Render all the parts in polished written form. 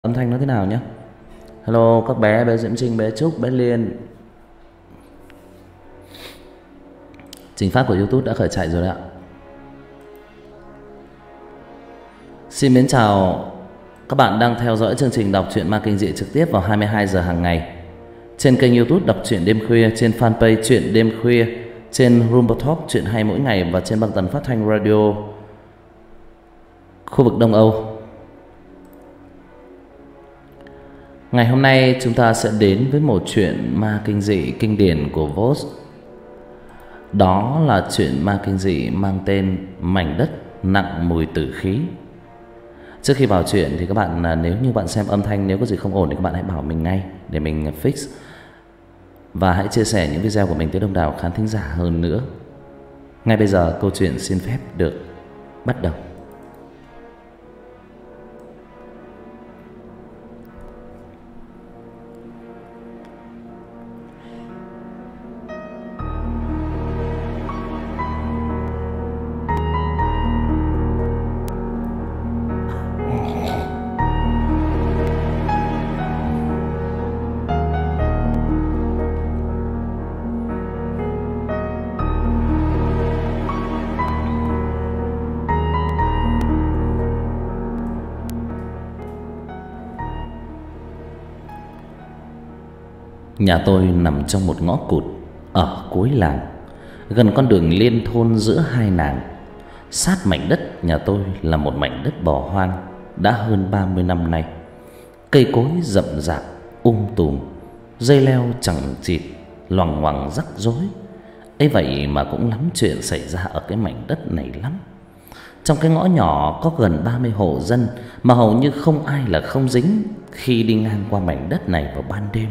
Âm thanh nó thế nào nhé. Hello các bé Diễm Trinh, bé Trúc, bé Liên. Trình phát của YouTube đã khởi chạy rồi đấy ạ. Xin mến chào các bạn đang theo dõi chương trình đọc truyện ma kinh dị trực tiếp vào 22 giờ hàng ngày trên kênh YouTube Đọc truyện đêm khuya, trên fanpage Truyện đêm khuya, trên Rumble Talk truyện hay mỗi ngày và trên băng tần phát thanh radio khu vực Đông Âu. Ngày hôm nay chúng ta sẽ đến với một chuyện ma kinh dị kinh điển của Voss. Đó là chuyện ma kinh dị mang tên Mảnh đất nặng mùi tử khí. Trước khi vào chuyện thì các bạn, nếu như bạn xem âm thanh nếu có gì không ổn thì các bạn hãy bảo mình ngay để mình fix. Và hãy chia sẻ những video của mình tới đông đảo khán thính giả hơn nữa. Ngay bây giờ câu chuyện xin phép được bắt đầu. Nhà tôi nằm trong một ngõ cụt ở cuối làng, gần con đường liên thôn giữa hai làng. Sát mảnh đất nhà tôi là một mảnh đất bỏ hoang đã hơn 30 năm nay. Cây cối rậm rạp tùm, dây leo chằng chịt loằng ngoằng rắc rối. Ấy vậy mà cũng lắm chuyện xảy ra ở cái mảnh đất này lắm. Trong cái ngõ nhỏ có gần 30 hộ dân mà hầu như không ai là không dính khi đi ngang qua mảnh đất này vào ban đêm.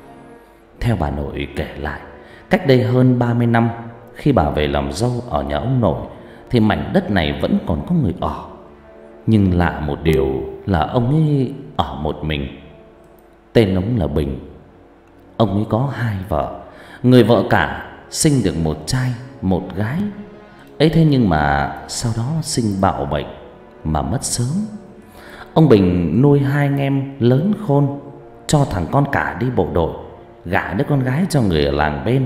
Theo bà nội kể lại, cách đây hơn 30 năm, khi bà về làm dâu ở nhà ông nội thì mảnh đất này vẫn còn có người ở. Nhưng lạ một điều là ông ấy ở một mình. Tên ông là Bình. Ông ấy có hai vợ, người vợ cả sinh được một trai một gái. Ấy thế nhưng mà sau đó sinh bạo bệnh mà mất sớm. Ông Bình nuôi hai anh em lớn khôn, cho thằng con cả đi bộ đội, gả đứa con gái cho người ở làng bên.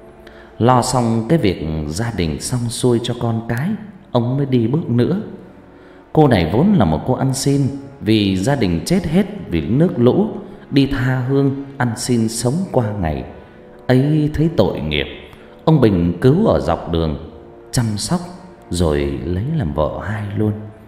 Lo xong cái việc gia đình xong xuôi cho con cái, ông mới đi bước nữa. Cô này vốn là một cô ăn xin, vì gia đình chết hết vì nước lũ, đi tha hương ăn xin sống qua ngày. Ấy thấy tội nghiệp, ông Bình cứu ở dọc đường, chăm sóc rồi lấy làm vợ hai luôn.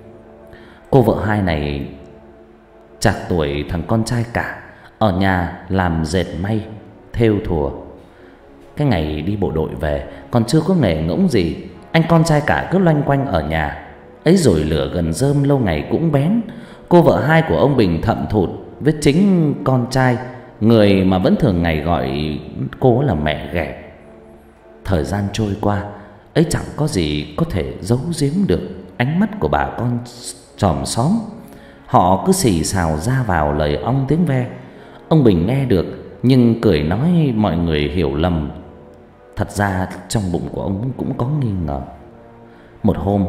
Cô vợ hai này trạc tuổi thằng con trai cả, ở nhà làm dệt may thêu thùa. Cái ngày đi bộ đội về còn chưa có nghề ngỗng gì, anh con trai cả cứ loanh quanh ở nhà. Ấy rồi lửa gần rơm lâu ngày cũng bén. Cô vợ hai của ông Bình thậm thụt với chính con trai, người mà vẫn thường ngày gọi cô là mẹ ghẻ. Thời gian trôi qua, ấy chẳng có gì có thể giấu giếm được ánh mắt của bà con chòm xóm. Họ cứ xì xào ra vào lời ong tiếng ve. Ông Bình nghe được nhưng cười nói mọi người hiểu lầm. Thật ra trong bụng của ông cũng có nghi ngờ. Một hôm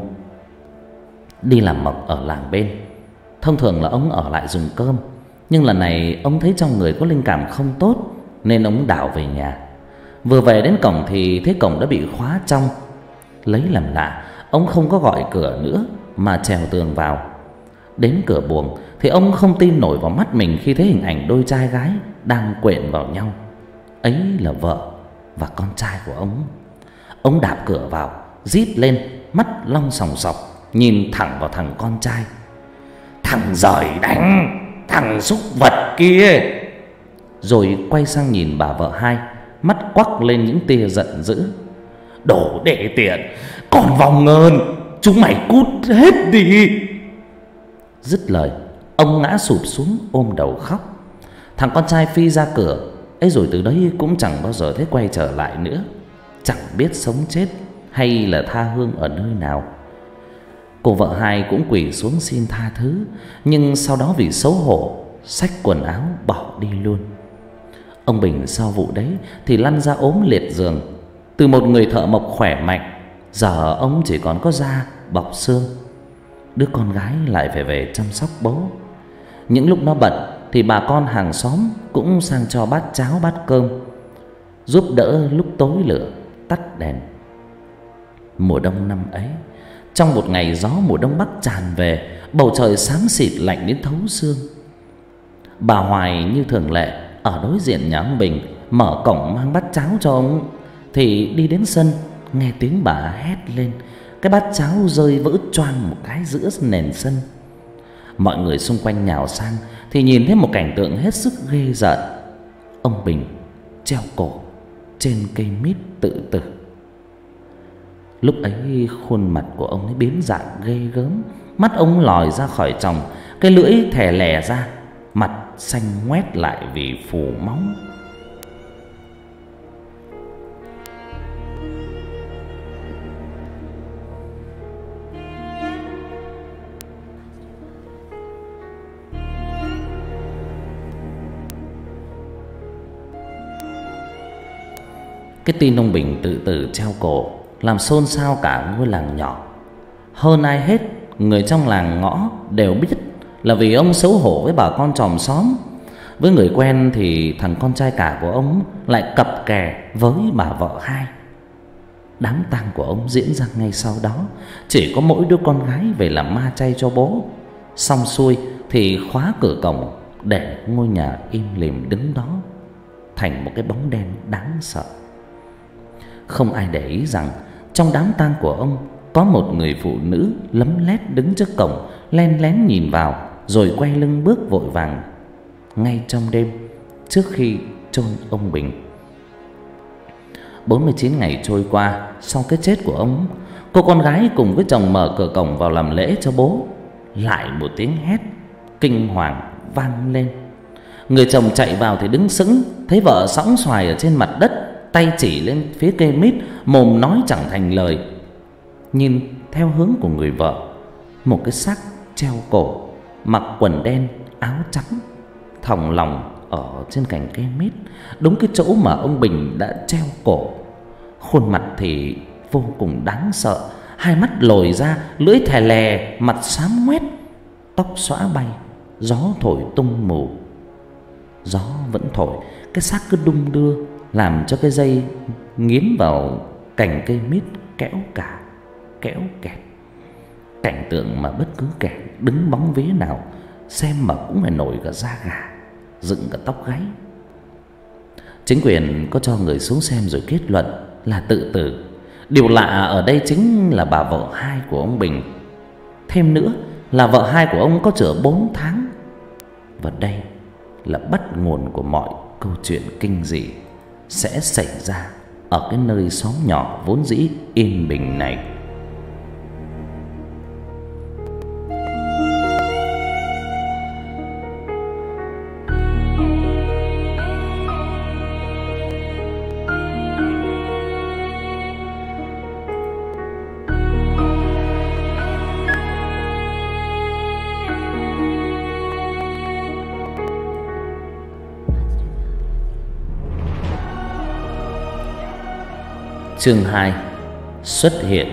đi làm mộc ở làng bên, thông thường là ông ở lại dùng cơm, nhưng lần này ông thấy trong người có linh cảm không tốt nên ông đảo về nhà. Vừa về đến cổng thì thấy cổng đã bị khóa trong. Lấy làm lạ, ông không có gọi cửa nữa mà trèo tường vào. Đến cửa buồng thì ông không tin nổi vào mắt mình khi thấy hình ảnh đôi trai gái đang quện vào nhau. Ấy là vợ và con trai của ông. Ông đạp cửa vào, rít lên, mắt long sòng sọc, nhìn thẳng vào thằng con trai. Thằng giời đánh, thằng súc vật kia. Rồi quay sang nhìn bà vợ hai, mắt quắc lên những tia giận dữ. Đồ đệ tiện, còn vòng ơn, chúng mày cút hết đi. Dứt lời, ông ngã sụp xuống ôm đầu khóc. Thằng con trai phi ra cửa, ấy rồi từ đấy cũng chẳng bao giờ thấy quay trở lại nữa. Chẳng biết sống chết hay là tha hương ở nơi nào. Cô vợ hai cũng quỳ xuống xin tha thứ, nhưng sau đó vì xấu hổ xách quần áo bỏ đi luôn. Ông Bình sau vụ đấy thì lăn ra ốm liệt giường. Từ một người thợ mộc khỏe mạnh, giờ ông chỉ còn có da bọc xương. Đứa con gái lại phải về chăm sóc bố. Những lúc nó bận thì bà con hàng xóm cũng sang cho bát cháo bát cơm, giúp đỡ lúc tối lửa tắt đèn. Mùa đông năm ấy, trong một ngày gió mùa đông bắc tràn về, bầu trời xám xịt lạnh đến thấu xương. Bà Hoài như thường lệ ở đối diện nhà ông Bình, mở cổng mang bát cháo cho ông, thì đi đến sân nghe tiếng bà hét lên, cái bát cháo rơi vỡ choang một cái giữa nền sân. Mọi người xung quanh nhào sang thì nhìn thấy một cảnh tượng hết sức ghê rợn. Ông Bình treo cổ trên cây mít tự tử. Lúc ấy khuôn mặt của ông ấy biến dạng ghê gớm, mắt ông lòi ra khỏi tròng, cái lưỡi thè lè ra, mặt xanh ngoét lại vì phù máu. Cái tin ông Bình tự tử treo cổ làm xôn xao cả ngôi làng nhỏ. Hơn ai hết, người trong làng ngõ đều biết là vì ông xấu hổ với bà con chòm xóm. Với người quen thì thằng con trai cả của ông lại cặp kè với bà vợ hai. Đám tang của ông diễn ra ngay sau đó. Chỉ có mỗi đứa con gái về làm ma chay cho bố. Xong xuôi thì khóa cửa cổng, để ngôi nhà im lìm đứng đó thành một cái bóng đen đáng sợ. Không ai để ý rằng trong đám tang của ông có một người phụ nữ lấm lét đứng trước cổng, len lén nhìn vào rồi quay lưng bước vội vàng ngay trong đêm trước khi chôn ông Bình. 49 ngày trôi qua sau cái chết của ông, cô con gái cùng với chồng mở cửa cổng vào làm lễ cho bố. Lại một tiếng hét kinh hoàng vang lên. Người chồng chạy vào thì đứng sững, thấy vợ sõng xoài ở trên mặt đất, tay chỉ lên phía cây mít, mồm nói chẳng thành lời. Nhìn theo hướng của người vợ, một cái xác treo cổ, mặc quần đen, áo trắng, thòng lọng ở trên cành cây mít, đúng cái chỗ mà ông Bình đã treo cổ. Khuôn mặt thì vô cùng đáng sợ, hai mắt lồi ra, lưỡi thè lè, mặt xám ngoét, tóc xõa bay, gió thổi tung mù. Gió vẫn thổi, cái xác cứ đung đưa, làm cho cái dây nghiến vào cành cây mít kéo cả, kéo kẹt. Cảnh tượng mà bất cứ kẻ đứng bóng vía nào xem mà cũng phải nổi cả da gà, dựng cả tóc gáy. Chính quyền có cho người xuống xem rồi kết luận là tự tử. Điều lạ ở đây chính là bà vợ hai của ông Bình. Thêm nữa là vợ hai của ông có chữa 4 tháng. Và đây là bắt nguồn của mọi câu chuyện kinh dị sẽ xảy ra ở cái nơi xóm nhỏ vốn dĩ yên bình này. Chương 2: Xuất hiện.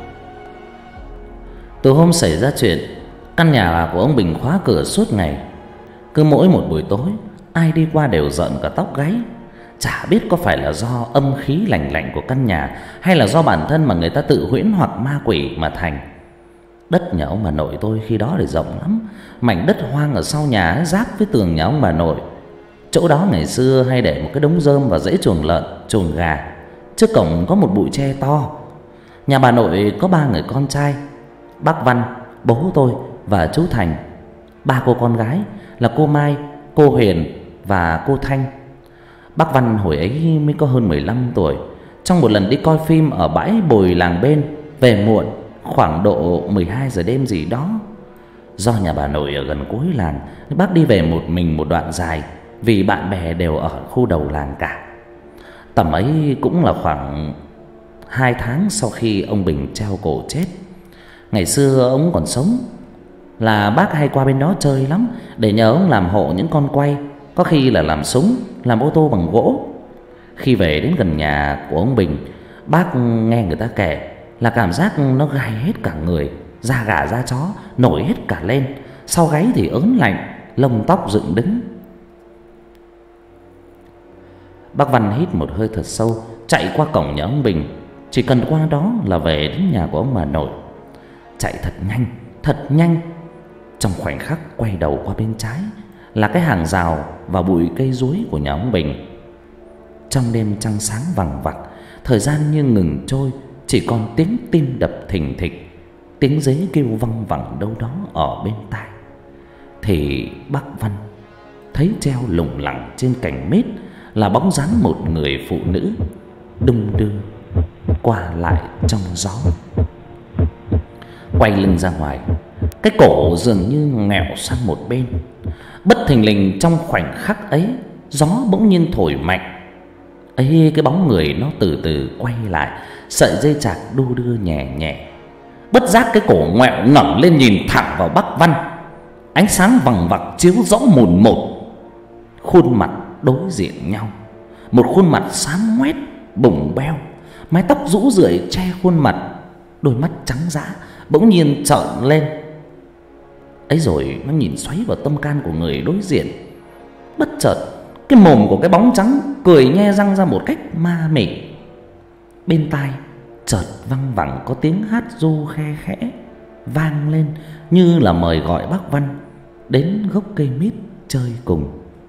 Từ hôm xảy ra chuyện, căn nhà của ông Bình khóa cửa suốt ngày. Cứ mỗi một buổi tối, ai đi qua đều rợn cả tóc gáy. Chả biết có phải là do âm khí lành lạnh của căn nhà, hay là do bản thân mà người ta tự huyễn hoặc ma quỷ mà thành. Đất nhà ông bà nội tôi khi đó thì rộng lắm. Mảnh đất hoang ở sau nhà giáp với tường nhà ông bà nội. Chỗ đó ngày xưa hay để một cái đống rơm và rễ chuồng lợn, chuồng gà. Trước cổng có một bụi tre to. Nhà bà nội có 3 người con trai: bác Văn, bố tôi và chú Thành. 3 cô con gái là cô Mai, cô Huyền và cô Thanh. Bác Văn hồi ấy mới có hơn 15 tuổi. Trong một lần đi coi phim ở bãi bồi làng bên, về muộn, khoảng độ 12 giờ đêm gì đó. Do nhà bà nội ở gần cuối làng, bác đi về một mình một đoạn dài, vì bạn bè đều ở khu đầu làng cả. Tầm ấy cũng là khoảng 2 tháng sau khi ông Bình treo cổ chết. Ngày xưa ông còn sống là bác hay qua bên đó chơi lắm, để nhờ ông làm hộ những con quay, có khi là làm súng, làm ô tô bằng gỗ. Khi về đến gần nhà của ông Bình, bác nghe người ta kể là cảm giác nó gai hết cả người, da gà da chó nổi hết cả lên, sau gáy thì ớn lạnh, lông tóc dựng đứng. Bác Văn hít một hơi thật sâu, chạy qua cổng nhà ông Bình. Chỉ cần qua đó là về đến nhà của ông bà nội. Chạy thật nhanh, thật nhanh. Trong khoảnh khắc quay đầu qua bên trái là cái hàng rào và bụi cây dối của nhà ông Bình. Trong đêm trăng sáng vằng vặc, thời gian như ngừng trôi, chỉ còn tiếng tim đập thình thịch, tiếng dế kêu văng vẳng đâu đó ở bên tai. Thì bác Văn thấy treo lủng lẳng trên cành mít là bóng dáng một người phụ nữ đung đưa qua lại trong gió. Quay lưng ra ngoài, cái cổ dường như nghẹo sang một bên. Bất thình lình trong khoảnh khắc ấy, gió bỗng nhiên thổi mạnh. Ấy, cái bóng người nó từ từ quay lại, sợi dây chạc đu đưa nhẹ nhẹ. Bất giác cái cổ ngoẹo ngẩng lên nhìn thẳng vào bác Văn. Ánh sáng vằng vặc chiếu rõ mồn một. Khuôn mặt đối diện nhau, một khuôn mặt xám ngoét, bùng beo, mái tóc rũ rượi che khuôn mặt. Đôi mắt trắng dã bỗng nhiên trợn lên. Ấy rồi nó nhìn xoáy vào tâm can của người đối diện. Bất chợt cái mồm của cái bóng trắng cười nhe răng ra một cách ma mị. Bên tai chợt văng vẳng có tiếng hát ru khe khẽ vang lên, như là mời gọi bác Văn đến gốc cây mít chơi cùng.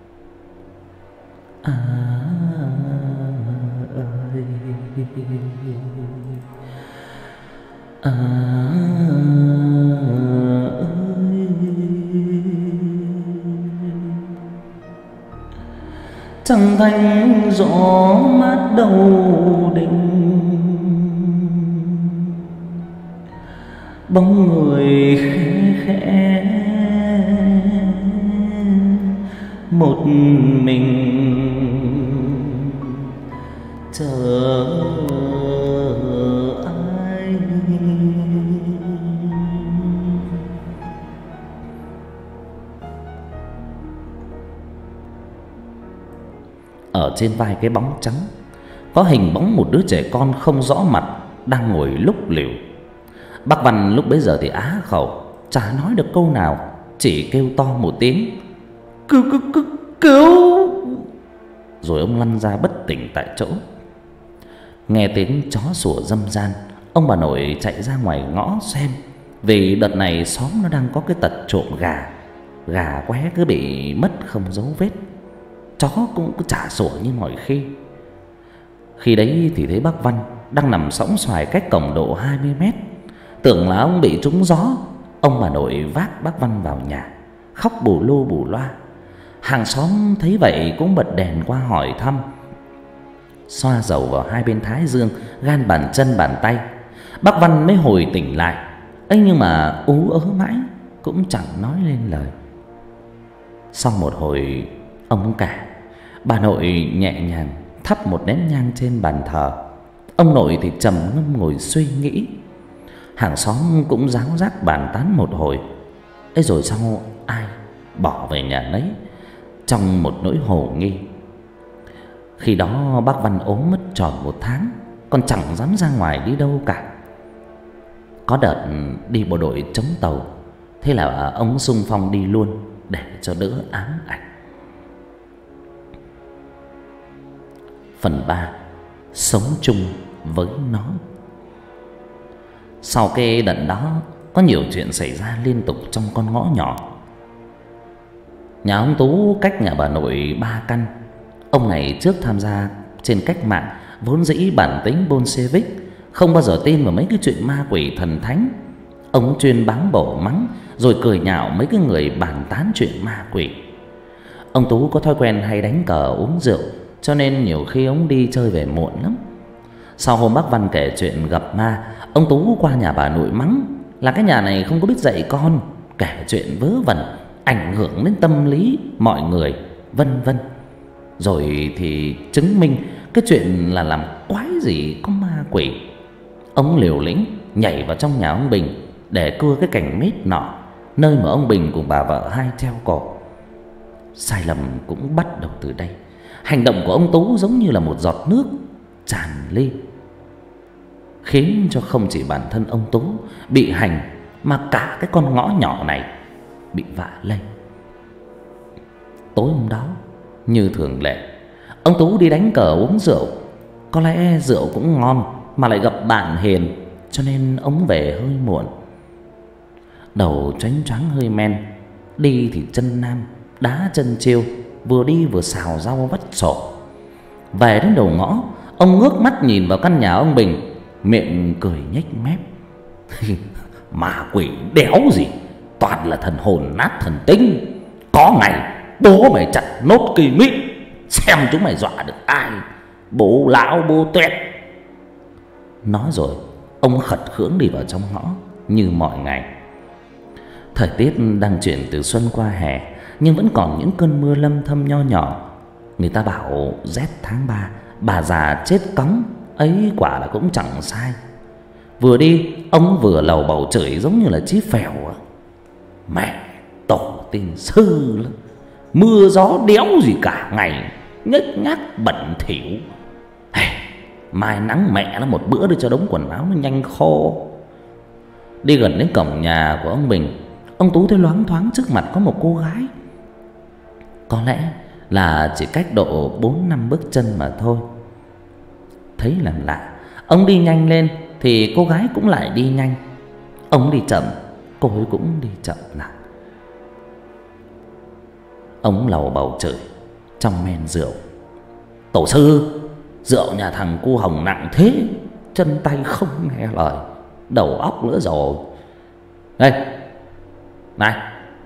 À ơi, à ơi, trăng thanh gió mát đầu đình, bóng người khẽ khẽ một mình chờ ai. Ở trên vai cái bóng trắng có hình bóng một đứa trẻ con không rõ mặt đang ngồi lúc lỉu. Bác Văn lúc bấy giờ thì á khẩu, chả nói được câu nào, chỉ kêu to một tiếng cứu. Rồi ông lăn ra bất tỉnh tại chỗ. Nghe tiếng chó sủa râm ran, ông bà nội chạy ra ngoài ngõ xem. Vì đợt này xóm nó đang có cái tật trộm gà. Gà qué cứ bị mất không dấu vết, chó cũng cứ chả sủa như mọi khi. Khi đấy thì thấy bác Văn đang nằm sõng xoài cách cổng độ 20 mét. Tưởng là ông bị trúng gió. Ông bà nội vác bác Văn vào nhà, khóc bù lu bù loa. Hàng xóm thấy vậy cũng bật đèn qua hỏi thăm, xoa dầu vào hai bên thái dương, gan bàn chân bàn tay. Bác Văn mới hồi tỉnh lại. ấy nhưng mà ú ớ mãi cũng chẳng nói lên lời. Sau một hồi ông cả, bà nội nhẹ nhàng thắp một nén nhang trên bàn thờ. Ông nội thì trầm ngâm ngồi suy nghĩ. Hàng xóm cũng ráo rác bàn tán một hồi. ấy rồi sau ai bỏ về nhà nấy trong một nỗi hồ nghi. Khi đó bác Văn ốm mất tròn 1 tháng, còn chẳng dám ra ngoài đi đâu cả. Có đợt đi bộ đội chống tàu, thế là ông xung phong đi luôn để cho đỡ ám ảnh. Phần 3. Sống chung với nó. Sau cái đợt đó, có nhiều chuyện xảy ra liên tục trong con ngõ nhỏ. Nhà ông Tú cách nhà bà nội 3 căn. Ông này trước tham gia trên cách mạng, vốn dĩ bản tính Bolshevik, không bao giờ tin vào mấy cái chuyện ma quỷ thần thánh. Ông chuyên báng bổ mắng rồi cười nhạo mấy cái người bàn tán chuyện ma quỷ. Ông Tú có thói quen hay đánh cờ uống rượu, cho nên nhiều khi ông đi chơi về muộn lắm. Sau hôm bác Văn kể chuyện gặp ma, ông Tú qua nhà bà nội mắng là cái nhà này không có biết dạy con, kể chuyện vớ vẩn, ảnh hưởng đến tâm lý mọi người, vân vân. Rồi thì chứng minh cái chuyện là làm quái gì có ma quỷ. Ông liều lĩnh nhảy vào trong nhà ông Bình để cưa cái cành mít nọ, nơi mà ông Bình cùng bà vợ hai treo cổ. Sai lầm cũng bắt đầu từ đây. Hành động của ông Tú giống như là một giọt nước tràn ly, khiến cho không chỉ bản thân ông Tú bị hành, mà cả cái con ngõ nhỏ này bị vạ lây. Tối hôm đó, như thường lệ, ông Tú đi đánh cờ uống rượu. Có lẽ rượu cũng ngon mà lại gặp bạn hiền, cho nên ông về hơi muộn. Đầu choáng choáng hơi men, đi thì chân nam đá chân chiêu, vừa đi vừa xào rau vắt sổ. Về đến đầu ngõ, ông ngước mắt nhìn vào căn nhà ông Bình, miệng cười nhếch mép. Ma quỷ đéo gì, toàn là thần hồn nát thần tính. Có ngày bố mày chặt nốt cây mít, xem chúng mày dọa được ai. Bố lão bố tuét. Nói rồi, ông khật khưỡng đi vào trong ngõ như mọi ngày. Thời tiết đang chuyển từ xuân qua hè, nhưng vẫn còn những cơn mưa lâm thâm nho nhỏ. Người ta bảo rét tháng 3, bà già chết cóng, ấy quả là cũng chẳng sai. Vừa đi, ông vừa lầu bầu chửi giống như là Chí Phèo. Mẹ tổ tiên sư lắm, mưa gió đéo gì cả ngày, nhếch nhác bẩn thỉu. Mai nắng mẹ nó một bữa để cho đống quần áo nó nhanh khô. Đi gần đến cổng nhà của ông Bình, ông Tú thấy loáng thoáng trước mặt có một cô gái. Có lẽ là chỉ cách độ 4-5 bước chân mà thôi. Thấy làm lạ, ông đi nhanh lên thì cô gái cũng lại đi nhanh. Ông đi chậm, cô ấy cũng đi chậm lại. Ông lầu bầu chửi trong men rượu. Tổ sư, rượu nhà thằng cu Hồng nặng thế, chân tay không nghe lời, đầu óc nữa rồi. Đây này,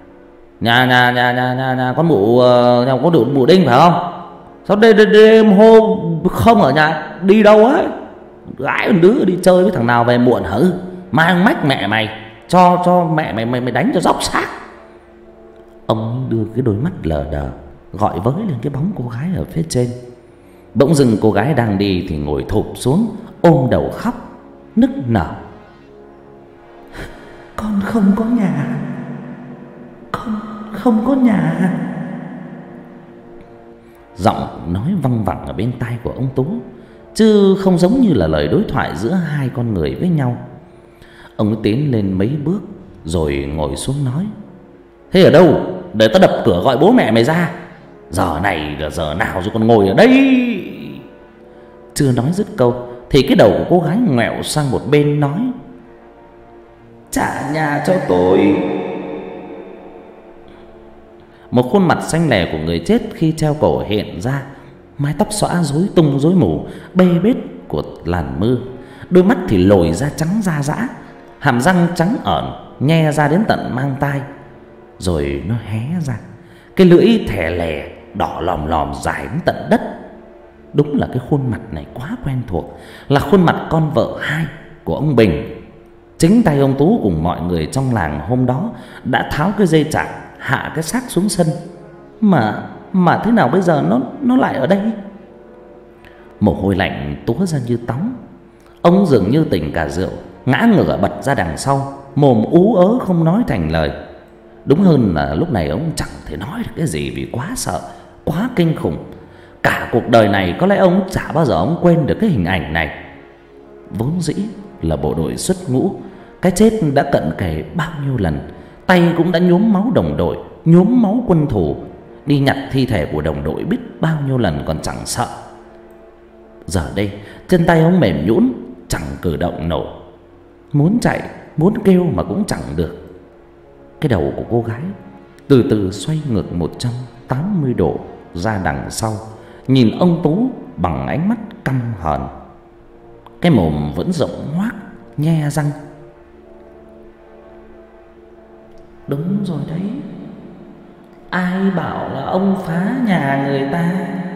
nhà con mụ, nhà có đủ mụ Đinh phải không? Sao đêm hôm không ở nhà, đi đâu ấy? Gái con đứa đi chơi với thằng nào về muộn hả? Mang mách mẹ mày, cho mẹ mày đánh cho dốc xác. Ông đưa cái đôi mắt lờ đờ gọi với lên cái bóng cô gái ở phía trên. Bỗng dưng cô gái đang đi thì ngồi thụp xuống, ôm đầu khóc nức nở. Con không có nhà, con không có nhà. Giọng nói văng vẳng ở bên tai của ông Tú, chứ không giống như là lời đối thoại giữa hai con người với nhau. Ông ấy tiến lên mấy bước rồi ngồi xuống nói: Thế ở đâu? Để tao đập cửa gọi bố mẹ mày ra. Giờ này là giờ nào rồi còn ngồi ở đây? Chưa nói dứt câu thì cái đầu của cô gái ngoẹo sang một bên nói: Trả nhà cho tôi. Một khuôn mặt xanh lè của người chết khi treo cổ hiện ra, mái tóc xõa rối tung rối mù, bê bết của làn mưa. Đôi mắt thì lồi ra trắng da dã, hàm răng trắng ởn nhe ra đến tận mang tai. Rồi nó hé ra, cái lưỡi thè lè đỏ lòm lòm dài đến tận đất. Đúng là cái khuôn mặt này quá quen thuộc, là khuôn mặt con vợ hai của ông Bình. Chính tay ông Tú cùng mọi người trong làng hôm đó đã tháo cái dây chạc hạ cái xác xuống sân. Mà thế nào bây giờ nó lại ở đây? Mồ hôi lạnh túa ra như tắm. Ông dường như tỉnh cả rượu, ngã ngửa bật ra đằng sau, mồm ú ớ không nói thành lời. Đúng hơn là lúc này ông chẳng thể nói được cái gì vì quá sợ, quá kinh khủng. Cả cuộc đời này có lẽ ông chả bao giờ ông quên được cái hình ảnh này. Vốn dĩ là bộ đội xuất ngũ, cái chết đã cận kề bao nhiêu lần, tay cũng đã nhuốm máu đồng đội, nhuốm máu quân thù, đi nhặt thi thể của đồng đội biết bao nhiêu lần còn chẳng sợ. Giờ đây chân tay ông mềm nhũn, chẳng cử động nổi, muốn chạy muốn kêu mà cũng chẳng được. Cái đầu của cô gái từ từ xoay ngược 180 độ ra đằng sau, nhìn ông Tú bằng ánh mắt căm hờn. Cái mồm vẫn rộng ngoác, nhe răng. Đúng rồi đấy, ai bảo là ông phá nhà người ta?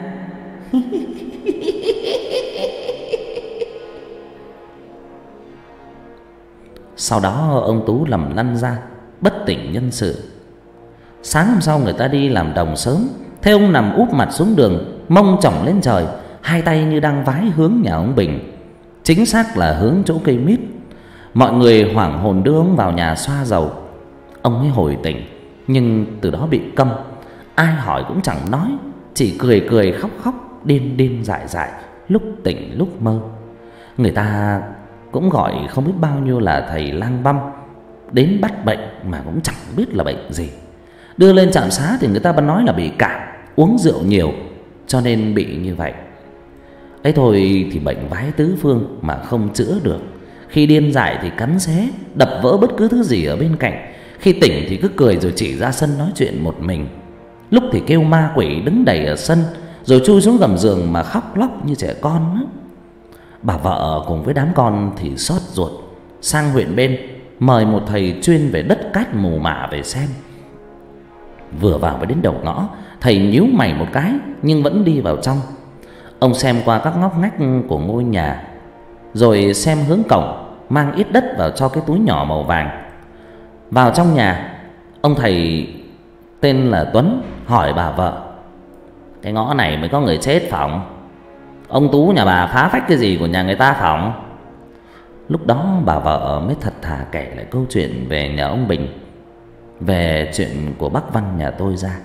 Sau đó ông Tú lầm lăn ra, bất tỉnh nhân sự. Sáng hôm sau người ta đi làm đồng sớm, thấy ông nằm úp mặt xuống đường, mông chổng lên trời, hai tay như đang vái hướng nhà ông Bình, chính xác là hướng chỗ cây mít. Mọi người hoảng hồn đưa ông vào nhà xoa dầu. Ông ấy hồi tỉnh, nhưng từ đó bị câm, ai hỏi cũng chẳng nói, chỉ cười cười khóc khóc, điên điên dại dại, lúc tỉnh lúc mơ. Người ta cũng gọi không biết bao nhiêu là thầy lang băm đến bắt bệnh mà cũng chẳng biết là bệnh gì. Đưa lên trạm xá thì người ta vẫn nói là bị cảm, uống rượu nhiều cho nên bị như vậy. Ấy thôi thì bệnh vái tứ phương mà không chữa được. Khi điên dại thì cắn xé, đập vỡ bất cứ thứ gì ở bên cạnh. Khi tỉnh thì cứ cười rồi chỉ ra sân nói chuyện một mình. Lúc thì kêu ma quỷ đứng đầy ở sân, rồi chui xuống gầm giường mà khóc lóc như trẻ con á. Bà vợ cùng với đám con thì xót ruột, sang huyện bên mời một thầy chuyên về đất cát mù mả về xem. Vừa vào đến đầu ngõ, thầy nhíu mày một cái nhưng vẫn đi vào trong. Ông xem qua các ngóc ngách của ngôi nhà, rồi xem hướng cổng, mang ít đất vào cho cái túi nhỏ màu vàng. Vào trong nhà, ông thầy tên là Tuấn hỏi bà vợ: "Cái ngõ này mới có người chết phỏng? Ông Tú nhà bà phá phách cái gì của nhà người ta phỏng?" Lúc đó bà vợ mới thật thà kể lại câu chuyện về nhà ông Bình, về chuyện của bác Văn nhà tôi ra.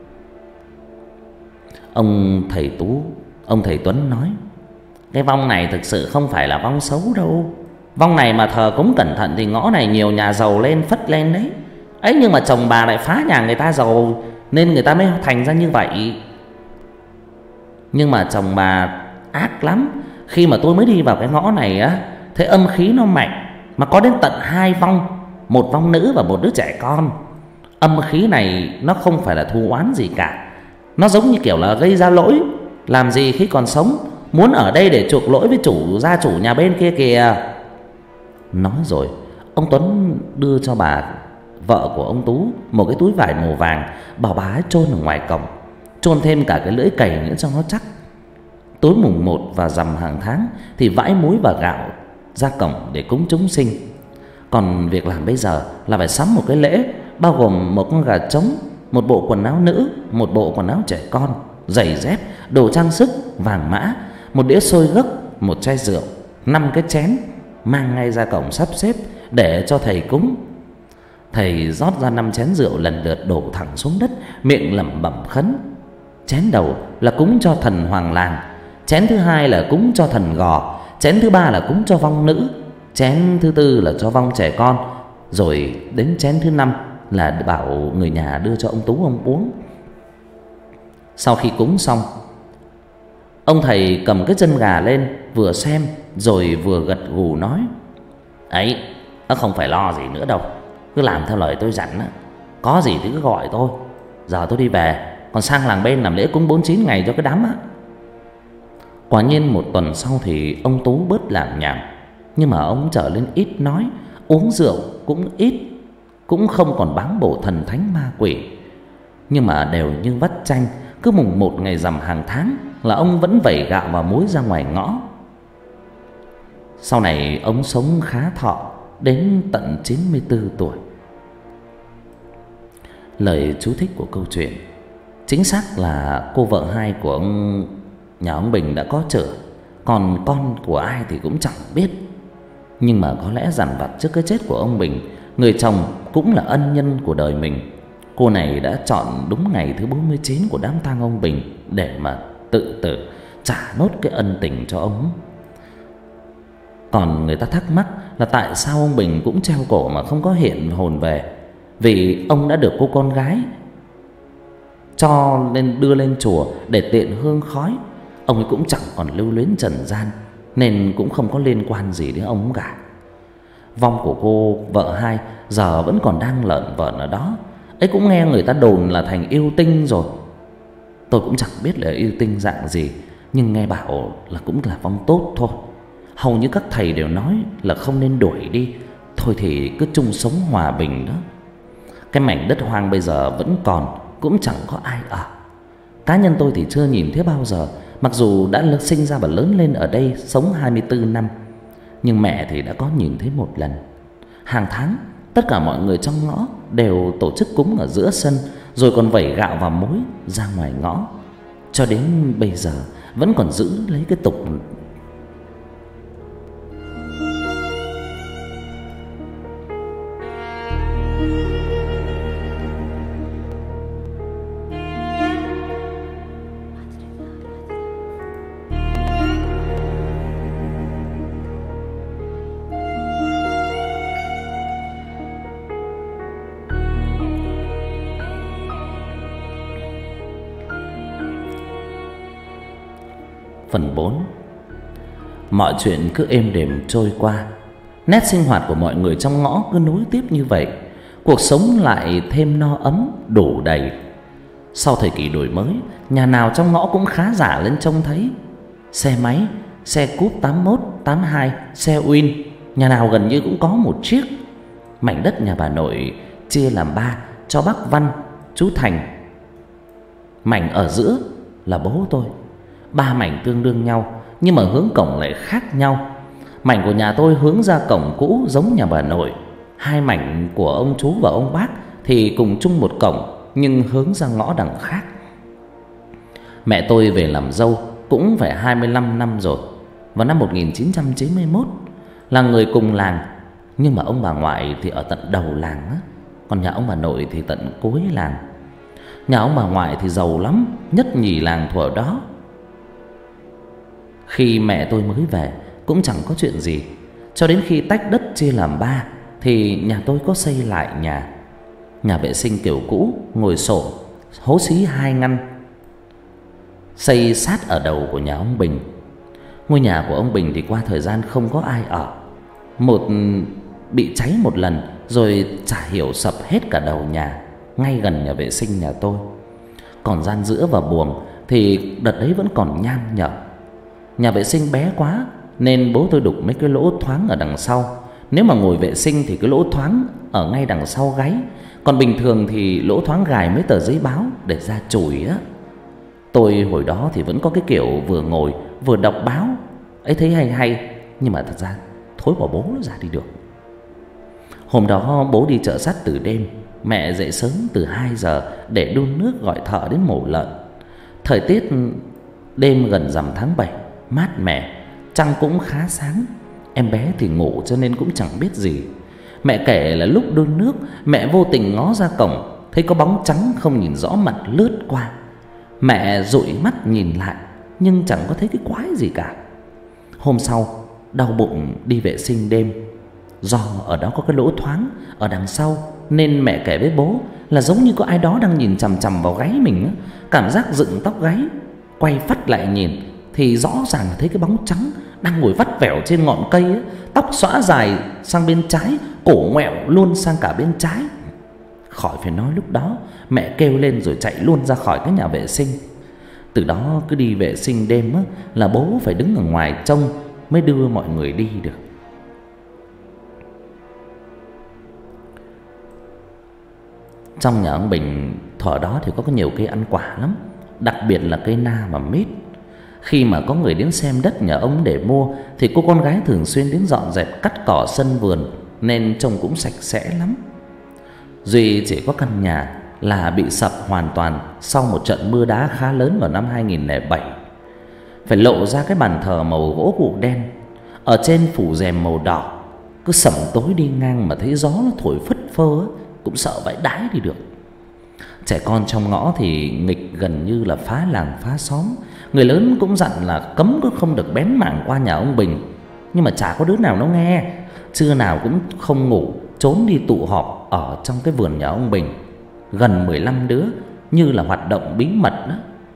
Ông thầy Tuấn nói: "Cái vong này thực sự không phải là vong xấu đâu. Vong này mà thờ cúng cẩn thận thì ngõ này nhiều nhà giàu lên phất lên đấy. Ấy nhưng mà chồng bà lại phá nhà người ta giàu nên người ta mới thành ra như vậy. Nhưng mà chồng bà ác lắm. Khi mà tôi mới đi vào cái ngõ này á, thấy âm khí nó mạnh, mà có đến tận 2 vong, một vong nữ và một đứa trẻ con. Âm khí này nó không phải là thù oán gì cả, nó giống như kiểu là gây ra lỗi làm gì khi còn sống, muốn ở đây để chuộc lỗi với gia chủ nhà bên kia kìa." Nói rồi ông Tuấn đưa cho bà vợ của ông Tú một cái túi vải màu vàng, bảo bà ấy chôn ở ngoài cổng, chôn thêm cả cái lưỡi cày nữa cho nó chắc. Tối mùng 1 và rằm hàng tháng thì vãi muối và gạo ra cổng để cúng chúng sinh. Còn việc làm bây giờ là phải sắm một cái lễ, bao gồm một con gà trống, một bộ quần áo nữ, một bộ quần áo trẻ con, giày dép, đồ trang sức, vàng mã, một đĩa xôi gấc, một chai rượu, 5 cái chén, mang ngay ra cổng sắp xếp để cho thầy cúng. Thầy rót ra 5 chén rượu lần lượt đổ thẳng xuống đất, miệng lẩm bẩm khấn. Chén đầu là cúng cho thần hoàng làng, chén thứ hai là cúng cho thần gò, chén thứ ba là cúng cho vong nữ, chén thứ tư là cho vong trẻ con, rồi đến chén thứ 5 là bảo người nhà đưa cho ông Tú ông uống. Sau khi cúng xong, ông thầy cầm cái chân gà lên vừa xem rồi vừa gật gù nói: "Ấy, nó không phải lo gì nữa đâu, cứ làm theo lời tôi dặn á. Có gì thì cứ gọi tôi. Giờ tôi đi về, còn sang làng bên làm lễ cúng 49 ngày cho cái đám á." Quả nhiên 1 tuần sau thì ông Tú bớt làm nhảm, nhưng mà ông trở lên ít nói, uống rượu cũng ít, cũng không còn báng bổ thần thánh ma quỷ. Nhưng mà đều như vắt chanh, cứ mùng 1 ngày rằm hàng tháng là ông vẫn vẩy gạo và muối ra ngoài ngõ. Sau này ông sống khá thọ đến tận 94 tuổi. Lời chú thích của câu chuyện: chính xác là cô vợ hai của nhà ông Bình đã có chữa, còn con của ai thì cũng chẳng biết. Nhưng mà có lẽ dằn vặt trước cái chết của ông Bình, người chồng cũng là ân nhân của đời mình, cô này đã chọn đúng ngày thứ 49 của đám tang ông Bình để mà tự tử, trả nốt cái ân tình cho ông. Còn người ta thắc mắc là tại sao ông Bình cũng treo cổ mà không có hiện hồn về. Vì ông đã được cô con gái cho nên đưa lên chùa để tiện hương khói. Ông ấy cũng chẳng còn lưu luyến trần gian, nên cũng không có liên quan gì đến ông cả. Vong của cô vợ hai giờ vẫn còn đang lởn vởn ở đó. Ấy cũng nghe người ta đồn là thành yêu tinh rồi. Tôi cũng chẳng biết là yêu tinh dạng gì, nhưng nghe bảo là cũng là vong tốt thôi. Hầu như các thầy đều nói là không nên đuổi đi, thôi thì cứ chung sống hòa bình đó. Cái mảnh đất hoang bây giờ vẫn còn, cũng chẳng có ai ở. Cá nhân tôi thì chưa nhìn thấy bao giờ, mặc dù đã sinh ra và lớn lên ở đây, sống 24 năm. Nhưng mẹ thì đã có nhìn thấy một lần. Hàng tháng tất cả mọi người trong ngõ đều tổ chức cúng ở giữa sân, rồi còn vẩy gạo và muối ra ngoài ngõ. Cho đến bây giờ vẫn còn giữ lấy cái tục. Phần 4. Mọi chuyện cứ êm đềm trôi qua. Nét sinh hoạt của mọi người trong ngõ cứ nối tiếp như vậy. Cuộc sống lại thêm no ấm, đủ đầy. Sau thời kỳ đổi mới, nhà nào trong ngõ cũng khá giả lên trông thấy. Xe máy, xe Cúp 81, 82, xe Win, nhà nào gần như cũng có một chiếc. Mảnh đất nhà bà nội chia làm 3 cho bác Văn, chú Thành. Mảnh ở giữa là bố tôi. 3 mảnh tương đương nhau, nhưng mà hướng cổng lại khác nhau. Mảnh của nhà tôi hướng ra cổng cũ giống nhà bà nội. 2 mảnh của ông chú và ông bác thì cùng chung một cổng, nhưng hướng ra ngõ đằng khác. Mẹ tôi về làm dâu cũng phải 25 năm rồi, vào năm 1991, là người cùng làng. Nhưng mà ông bà ngoại thì ở tận đầu làng á, còn nhà ông bà nội thì tận cuối làng. Nhà ông bà ngoại thì giàu lắm, nhất nhì làng thuở đó. Khi mẹ tôi mới về cũng chẳng có chuyện gì, cho đến khi tách đất chia làm 3 thì nhà tôi có xây lại nhà. Nhà vệ sinh kiểu cũ, ngồi sổ, hố xí 2 ngăn, xây sát ở đầu của nhà ông Bình. Ngôi nhà của ông Bình thì qua thời gian không có ai ở. Bị cháy một lần rồi chả hiểu sập hết cả đầu nhà, ngay gần nhà vệ sinh nhà tôi. Còn gian giữa và buồng thì đợt đấy vẫn còn nham nhở. Nhà vệ sinh bé quá nên bố tôi đục mấy cái lỗ thoáng ở đằng sau. Nếu mà ngồi vệ sinh thì cái lỗ thoáng ở ngay đằng sau gáy, còn bình thường thì lỗ thoáng gài mấy tờ giấy báo để ra chùi á. Tôi hồi đó thì vẫn có cái kiểu vừa ngồi vừa đọc báo ấy, thấy hay hay, nhưng mà thật ra thối bỏ bố nó ra đi được. Hôm đó bố đi chợ sắt từ đêm, mẹ dậy sớm từ 2 giờ để đun nước gọi thợ đến mổ lợn. Thời tiết đêm gần rằm tháng 7, mát mẻ, trăng cũng khá sáng. Em bé thì ngủ cho nên cũng chẳng biết gì. Mẹ kể là lúc đun nước, mẹ vô tình ngó ra cổng, thấy có bóng trắng không nhìn rõ mặt lướt qua. Mẹ dụi mắt nhìn lại, nhưng chẳng có thấy cái quái gì cả. Hôm sau đau bụng đi vệ sinh đêm, do ở đó có cái lỗ thoáng ở đằng sau, nên mẹ kể với bố là giống như có ai đó đang nhìn chằm chằm vào gáy mình á. Cảm giác dựng tóc gáy. Quay phắt lại nhìn thì rõ ràng là thấy cái bóng trắng đang ngồi vắt vẻo trên ngọn cây á, tóc xõa dài sang bên trái, cổ ngoẹo luôn sang cả bên trái. Khỏi phải nói, lúc đó mẹ kêu lên rồi chạy luôn ra khỏi cái nhà vệ sinh. Từ đó cứ đi vệ sinh đêm á, là bố phải đứng ở ngoài trông mới đưa mọi người đi được. Trong nhà ông Bình thuở đó thì có nhiều cây ăn quả lắm, đặc biệt là cây na và mít. Khi mà có người đến xem đất nhà ông để mua thì cô con gái thường xuyên đến dọn dẹp cắt cỏ sân vườn, nên trông cũng sạch sẽ lắm. Duy chỉ có căn nhà là bị sập hoàn toàn sau một trận mưa đá khá lớn vào năm 2007. Phải lộ ra cái bàn thờ màu gỗ cụ đen, ở trên phủ rèm màu đỏ. Cứ sẩm tối đi ngang mà thấy gió nó thổi phất phơ cũng sợ vãi đái đi được. Trẻ con trong ngõ thì nghịch gần như là phá làng phá xóm. Người lớn cũng dặn là cấm có không được bén mảng qua nhà ông Bình, nhưng mà chả có đứa nào nó nghe. Trưa nào cũng không ngủ, trốn đi tụ họp ở trong cái vườn nhà ông Bình, gần 15 đứa, như là hoạt động bí mật đó.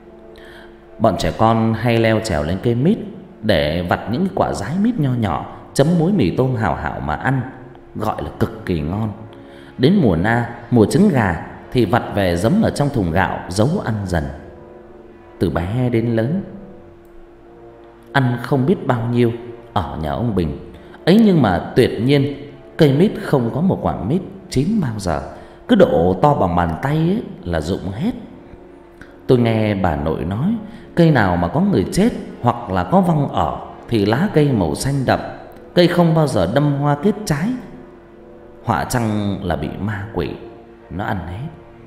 Bọn trẻ con hay leo trèo lên cây mít để vặt những cái quả dái mít nho nhỏ, chấm muối mì tôm hảo hảo mà ăn, gọi là cực kỳ ngon. Đến mùa na, mùa trứng gà thì vặt về giấm ở trong thùng gạo giấu ăn dần. Từ bé đến lớn ăn không biết bao nhiêu ở nhà ông Bình ấy, nhưng mà tuyệt nhiên cây mít không có một quả mít chín bao giờ. Cứ độ to bằng bàn tay ấy là rụng hết. Tôi nghe bà nội nói cây nào mà có người chết hoặc là có vong ở thì lá cây màu xanh đậm, cây không bao giờ đâm hoa kết trái. Họa chăng là bị ma quỷ nó ăn hết.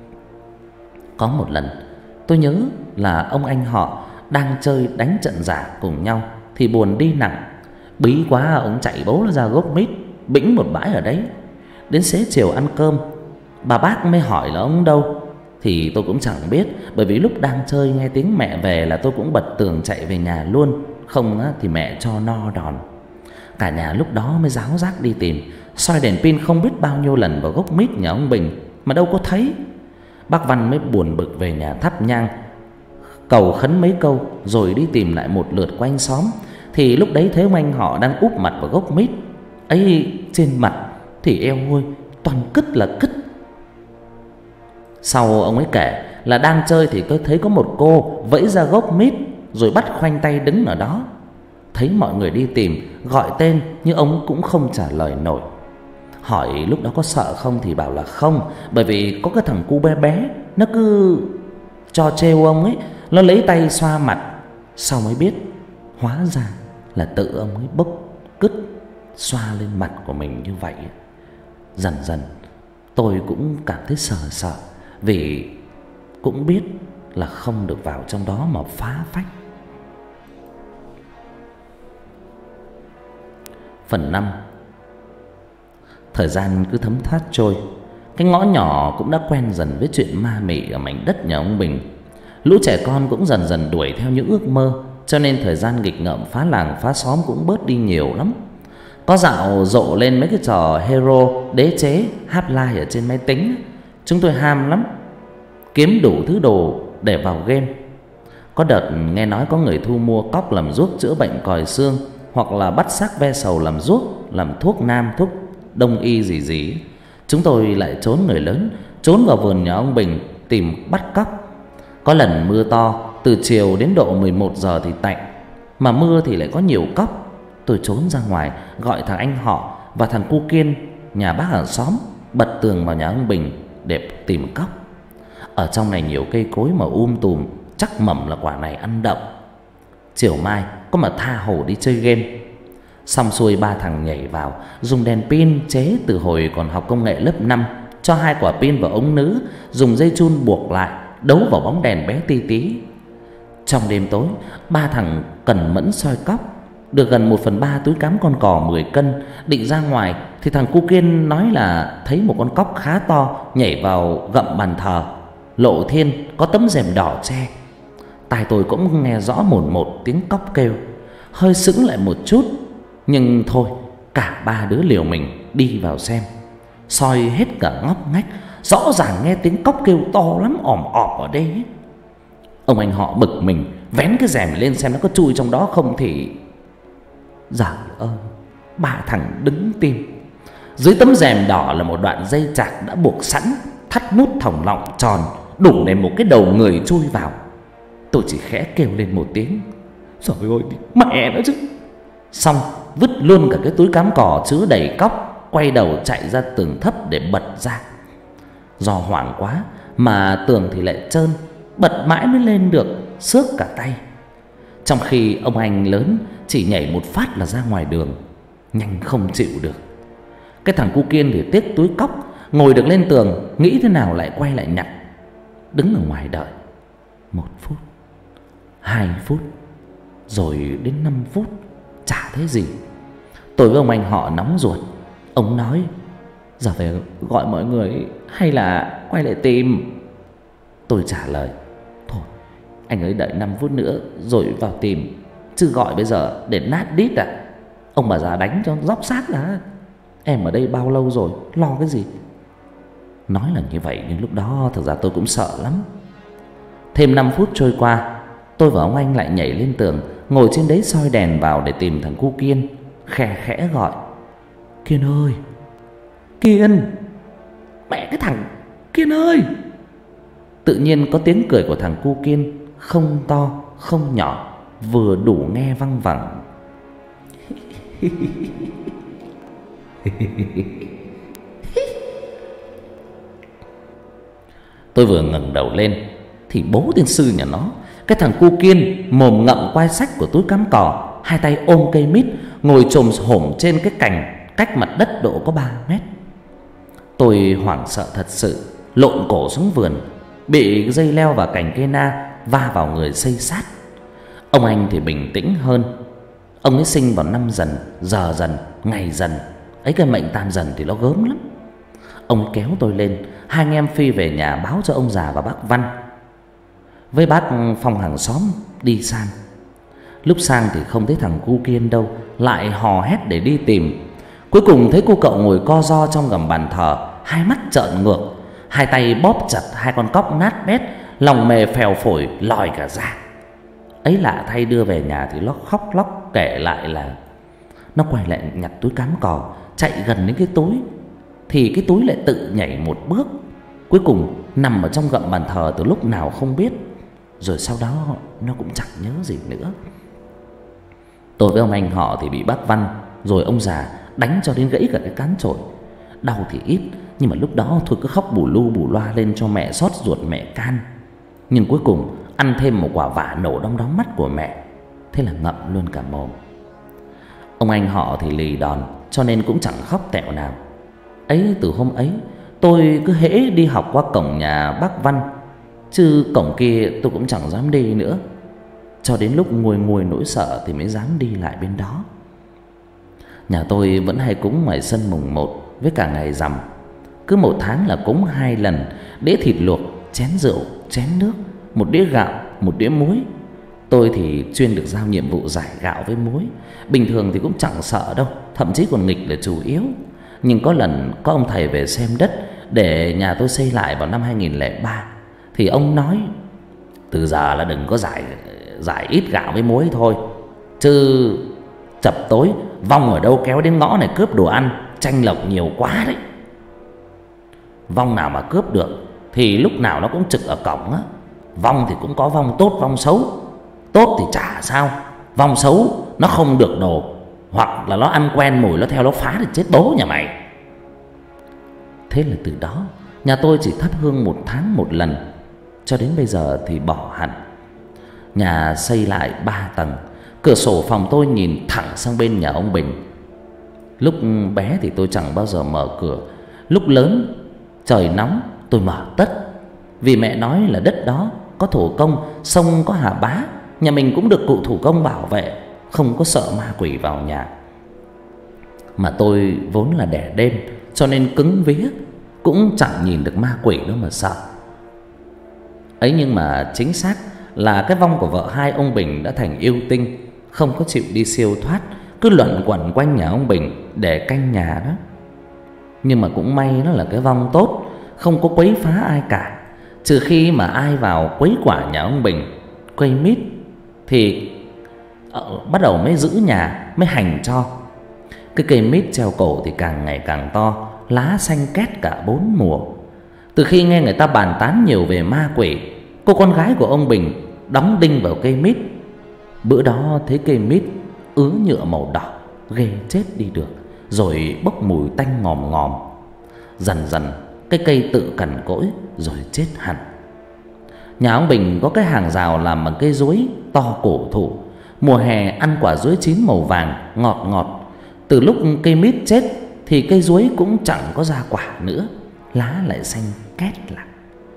Có một lần tôi nhớ là ông anh họ đang chơi đánh trận giả cùng nhau thì buồn đi nặng, bí quá ông chạy bố nó ra gốc mít bĩnh một bãi ở đấy. Đến xế chiều ăn cơm, bà bác mới hỏi là ông đâu, thì tôi cũng chẳng biết, bởi vì lúc đang chơi nghe tiếng mẹ về là tôi cũng bật tường chạy về nhà luôn, không thì mẹ cho no đòn. Cả nhà lúc đó mới ráo rác đi tìm, soi đèn pin không biết bao nhiêu lần vào gốc mít nhà ông Bình mà đâu có thấy. Bác Văn mới buồn bực về nhà thắp nhang cầu khấn mấy câu rồi đi tìm lại một lượt quanh xóm. Thì lúc đấy thấy ông anh họ đang úp mặt vào gốc mít ấy, trên mặt thì eo hôi toàn cứt là cứt. Sau ông ấy kể là đang chơi thì tôi thấy có một cô vẫy ra gốc mít rồi bắt khoanh tay đứng ở đó. Thấy mọi người đi tìm, gọi tên nhưng ông cũng không trả lời nổi. Hỏi lúc đó có sợ không thì bảo là không, bởi vì có cái thằng cu bé bé nó cứ cho trêu ông ấy, nó lấy tay xoa mặt. Sau mới biết hóa ra là tự ông ấy bốc cứt xoa lên mặt của mình như vậy. Dần dần tôi cũng cảm thấy sợ sợ, vì cũng biết là không được vào trong đó mà phá phách. Phần 5. Thời gian cứ thấm thoát trôi, cái ngõ nhỏ cũng đã quen dần với chuyện ma mị ở mảnh đất nhà ông Bình. Lũ trẻ con cũng dần dần đuổi theo những ước mơ, cho nên thời gian nghịch ngợm phá làng phá xóm cũng bớt đi nhiều lắm. Có dạo rộ lên mấy cái trò hero, đế chế, hotline ở trên máy tính. Chúng tôi ham lắm, kiếm đủ thứ đồ để vào game. Có đợt nghe nói có người thu mua cóc làm thuốc chữa bệnh còi xương, hoặc là bắt xác ve sầu làm thuốc, làm thuốc nam, thuốc đông y gì gì. Chúng tôi lại trốn người lớn, trốn vào vườn nhà ông Bình tìm bắt cóc. Có lần mưa to, từ chiều đến độ 11 giờ thì tạnh, mà mưa thì lại có nhiều cóc. Tôi trốn ra ngoài, gọi thằng anh họ và thằng cu Kiên, nhà bác hàng xóm, bật tường vào nhà ông Bình để tìm cóc. Ở trong này nhiều cây cối mà tùm, chắc mầm là quả này ăn đậm. Chiều mai có mà tha hồ đi chơi game. Xong xuôi ba thằng nhảy vào, dùng đèn pin chế từ hồi còn học công nghệ lớp 5, cho 2 quả pin vào ống nữ, dùng dây chun buộc lại, đấu vào bóng đèn bé tí tí. Trong đêm tối, ba thằng cần mẫn soi cóc. Được gần 1/3 túi cám con cò 10 cân. Định ra ngoài thì thằng cu Kiên nói là thấy một con cóc khá to nhảy vào gặm bàn thờ. Lộ thiên có tấm rèm đỏ che. Tai tôi cũng nghe rõ mồn một tiếng cóc kêu. Hơi sững lại một chút, nhưng thôi, cả ba đứa liều mình đi vào xem. Soi hết cả ngóc ngách, rõ ràng nghe tiếng cóc kêu to lắm, òm ọp ở đây ấy. Ông anh họ bực mình, vén cái rèm lên xem nó có chui trong đó không thì giời ơi, ba thằng đứng tim. Dưới tấm rèm đỏ là một đoạn dây chạc đã buộc sẵn, thắt nút thòng lọng tròn, đủ để một cái đầu người chui vào. Tôi chỉ khẽ kêu lên một tiếng, trời ơi mẹ nó chứ. Xong vứt luôn cả cái túi cám cỏ chứa đầy cóc, quay đầu chạy ra tường thấp để bật ra. Do hoảng quá mà tường thì lại trơn, bật mãi mới lên được, xước cả tay. Trong khi ông anh lớn chỉ nhảy một phát là ra ngoài đường, nhanh không chịu được. Cái thằng cu Kiên thì tiếc túi cóc, ngồi được lên tường, nghĩ thế nào lại quay lại nhặt. Đứng ở ngoài đợi 1 phút, 2 phút, rồi đến 5 phút, chả thấy gì. Tôi với ông anh họ nóng ruột. Ông nói giờ phải gọi mọi người hay là quay lại tìm. Tôi trả lời, thôi anh ấy đợi 5 phút nữa rồi vào tìm, chứ gọi bây giờ để nát đít à. Ông bà già đánh cho róc xác ra. Em ở đây bao lâu rồi, lo cái gì. Nói là như vậy nhưng lúc đó thực ra tôi cũng sợ lắm. Thêm 5 phút trôi qua, tôi và ông anh lại nhảy lên tường, ngồi trên đấy soi đèn vào để tìm thằng cu Kiên. Khẽ khẽ gọi, Kiên ơi, Kiên, mẹ cái thằng Kiên ơi. Tự nhiên có tiếng cười của thằng cu Kiên, không to không nhỏ, vừa đủ nghe văng vẳng. Tôi vừa ngẩng đầu lên thì bố tiên sư nhà nó, cái thằng cu Kiên, mồm ngậm quai sách của túi cắm cỏ, hai tay ôm cây mít, ngồi chồm hổm trên cái cành cách mặt đất độ có 3 mét. Tôi hoảng sợ thật sự, lộn cổ xuống vườn, bị dây leo và cành cây na va vào người xây sát. Ông anh thì bình tĩnh hơn. Ông ấy sinh vào năm dần, giờ dần, ngày dần, ấy cái mệnh tam dần thì nó gớm lắm. Ông ấy kéo tôi lên, hai anh em phi về nhà báo cho ông già và bác Văn với bác Phong hàng xóm đi sang. Lúc sang thì không thấy thằng cu Kiên đâu, lại hò hét để đi tìm. Cuối cùng thấy cô cậu ngồi co ro trong gầm bàn thờ, hai mắt trợn ngược, hai tay bóp chặt hai con cóc nát bét, lòng mề phèo phổi lòi cả ra. Ấy lạ thay, đưa về nhà thì nó khóc lóc kể lại là nó quay lại nhặt túi cám cỏ, chạy gần đến cái túi thì cái túi lại tự nhảy một bước, cuối cùng nằm ở trong gầm bàn thờ từ lúc nào không biết, rồi sau đó nó cũng chẳng nhớ gì nữa. Tôi với ông anh họ thì bị bác Văn rồi ông già đánh cho đến gãy cả cái cán chổi. Đau thì ít, nhưng mà lúc đó thôi cứ khóc bù lu bù loa lên cho mẹ xót ruột mẹ can. Nhưng cuối cùng ăn thêm một quả vả nổ đom đóm mắt của mẹ, thế là ngậm luôn cả mồm. Ông anh họ thì lì đòn cho nên cũng chẳng khóc tẹo nào. Ấy từ hôm ấy tôi cứ hễ đi học qua cổng nhà bác Văn, chứ cổng kia tôi cũng chẳng dám đi nữa, cho đến lúc nguôi nguôi nỗi sợ thì mới dám đi lại bên đó. Nhà tôi vẫn hay cúng ngoài sân mùng 1 với cả ngày rằm. Cứ một tháng là cúng 2 lần, đĩa thịt luộc, chén rượu, chén nước, một đĩa gạo, một đĩa muối. Tôi thì chuyên được giao nhiệm vụ rải gạo với muối. Bình thường thì cũng chẳng sợ đâu, thậm chí còn nghịch là chủ yếu. Nhưng có lần có ông thầy về xem đất để nhà tôi xây lại vào năm 2003, thì ông nói từ giờ là đừng có rải ít gạo với muối thôi, chứ chập tối vong ở đâu kéo đến ngõ này cướp đồ ăn, tranh lộc nhiều quá đấy. Vong nào mà cướp được thì lúc nào nó cũng trực ở cổng á. Vong thì cũng có vong tốt vong xấu. Tốt thì chả sao, vong xấu nó không được đồ, hoặc là nó ăn quen mùi nó theo nó phá thì chết bố nhà mày. Thế là từ đó nhà tôi chỉ thắp hương 1 tháng 1 lần, cho đến bây giờ thì bỏ hẳn. Nhà xây lại 3 tầng, cửa sổ phòng tôi nhìn thẳng sang bên nhà ông Bình. Lúc bé thì tôi chẳng bao giờ mở cửa, lúc lớn trời nóng tôi mở tất, vì mẹ nói là đất đó có thổ công, sông có hà bá, nhà mình cũng được cụ thủ công bảo vệ, không có sợ ma quỷ vào nhà. Mà tôi vốn là đẻ đêm cho nên cứng vía, cũng chẳng nhìn được ma quỷ đâu mà sợ. Ấy nhưng mà chính xác là cái vong của vợ hai ông Bình đã thành yêu tinh, không có chịu đi siêu thoát, cứ luẩn quẩn quanh nhà ông Bình để canh nhà đó. Nhưng mà cũng may nó là cái vong tốt, không có quấy phá ai cả, trừ khi mà ai vào quấy quả nhà ông Bình, quấy mít thì bắt đầu mới giữ nhà, mới hành cho. Cái cây mít treo cổ thì càng ngày càng to, lá xanh két cả 4 mùa. Từ khi nghe người ta bàn tán nhiều về ma quỷ, cô con gái của ông Bình đóng đinh vào cây mít. Bữa đó thấy cây mít ứa nhựa màu đỏ, ghê chết đi được, rồi bốc mùi tanh ngòm ngòm. Dần dần cái cây tự cằn cỗi rồi chết hẳn. Nhà ông Bình có cái hàng rào làm bằng cây chuối to cổ thụ. Mùa hè ăn quả chuối chín màu vàng ngọt ngọt. Từ lúc cây mít chết thì cây chuối cũng chẳng có ra quả nữa, lá lại xanh két lại.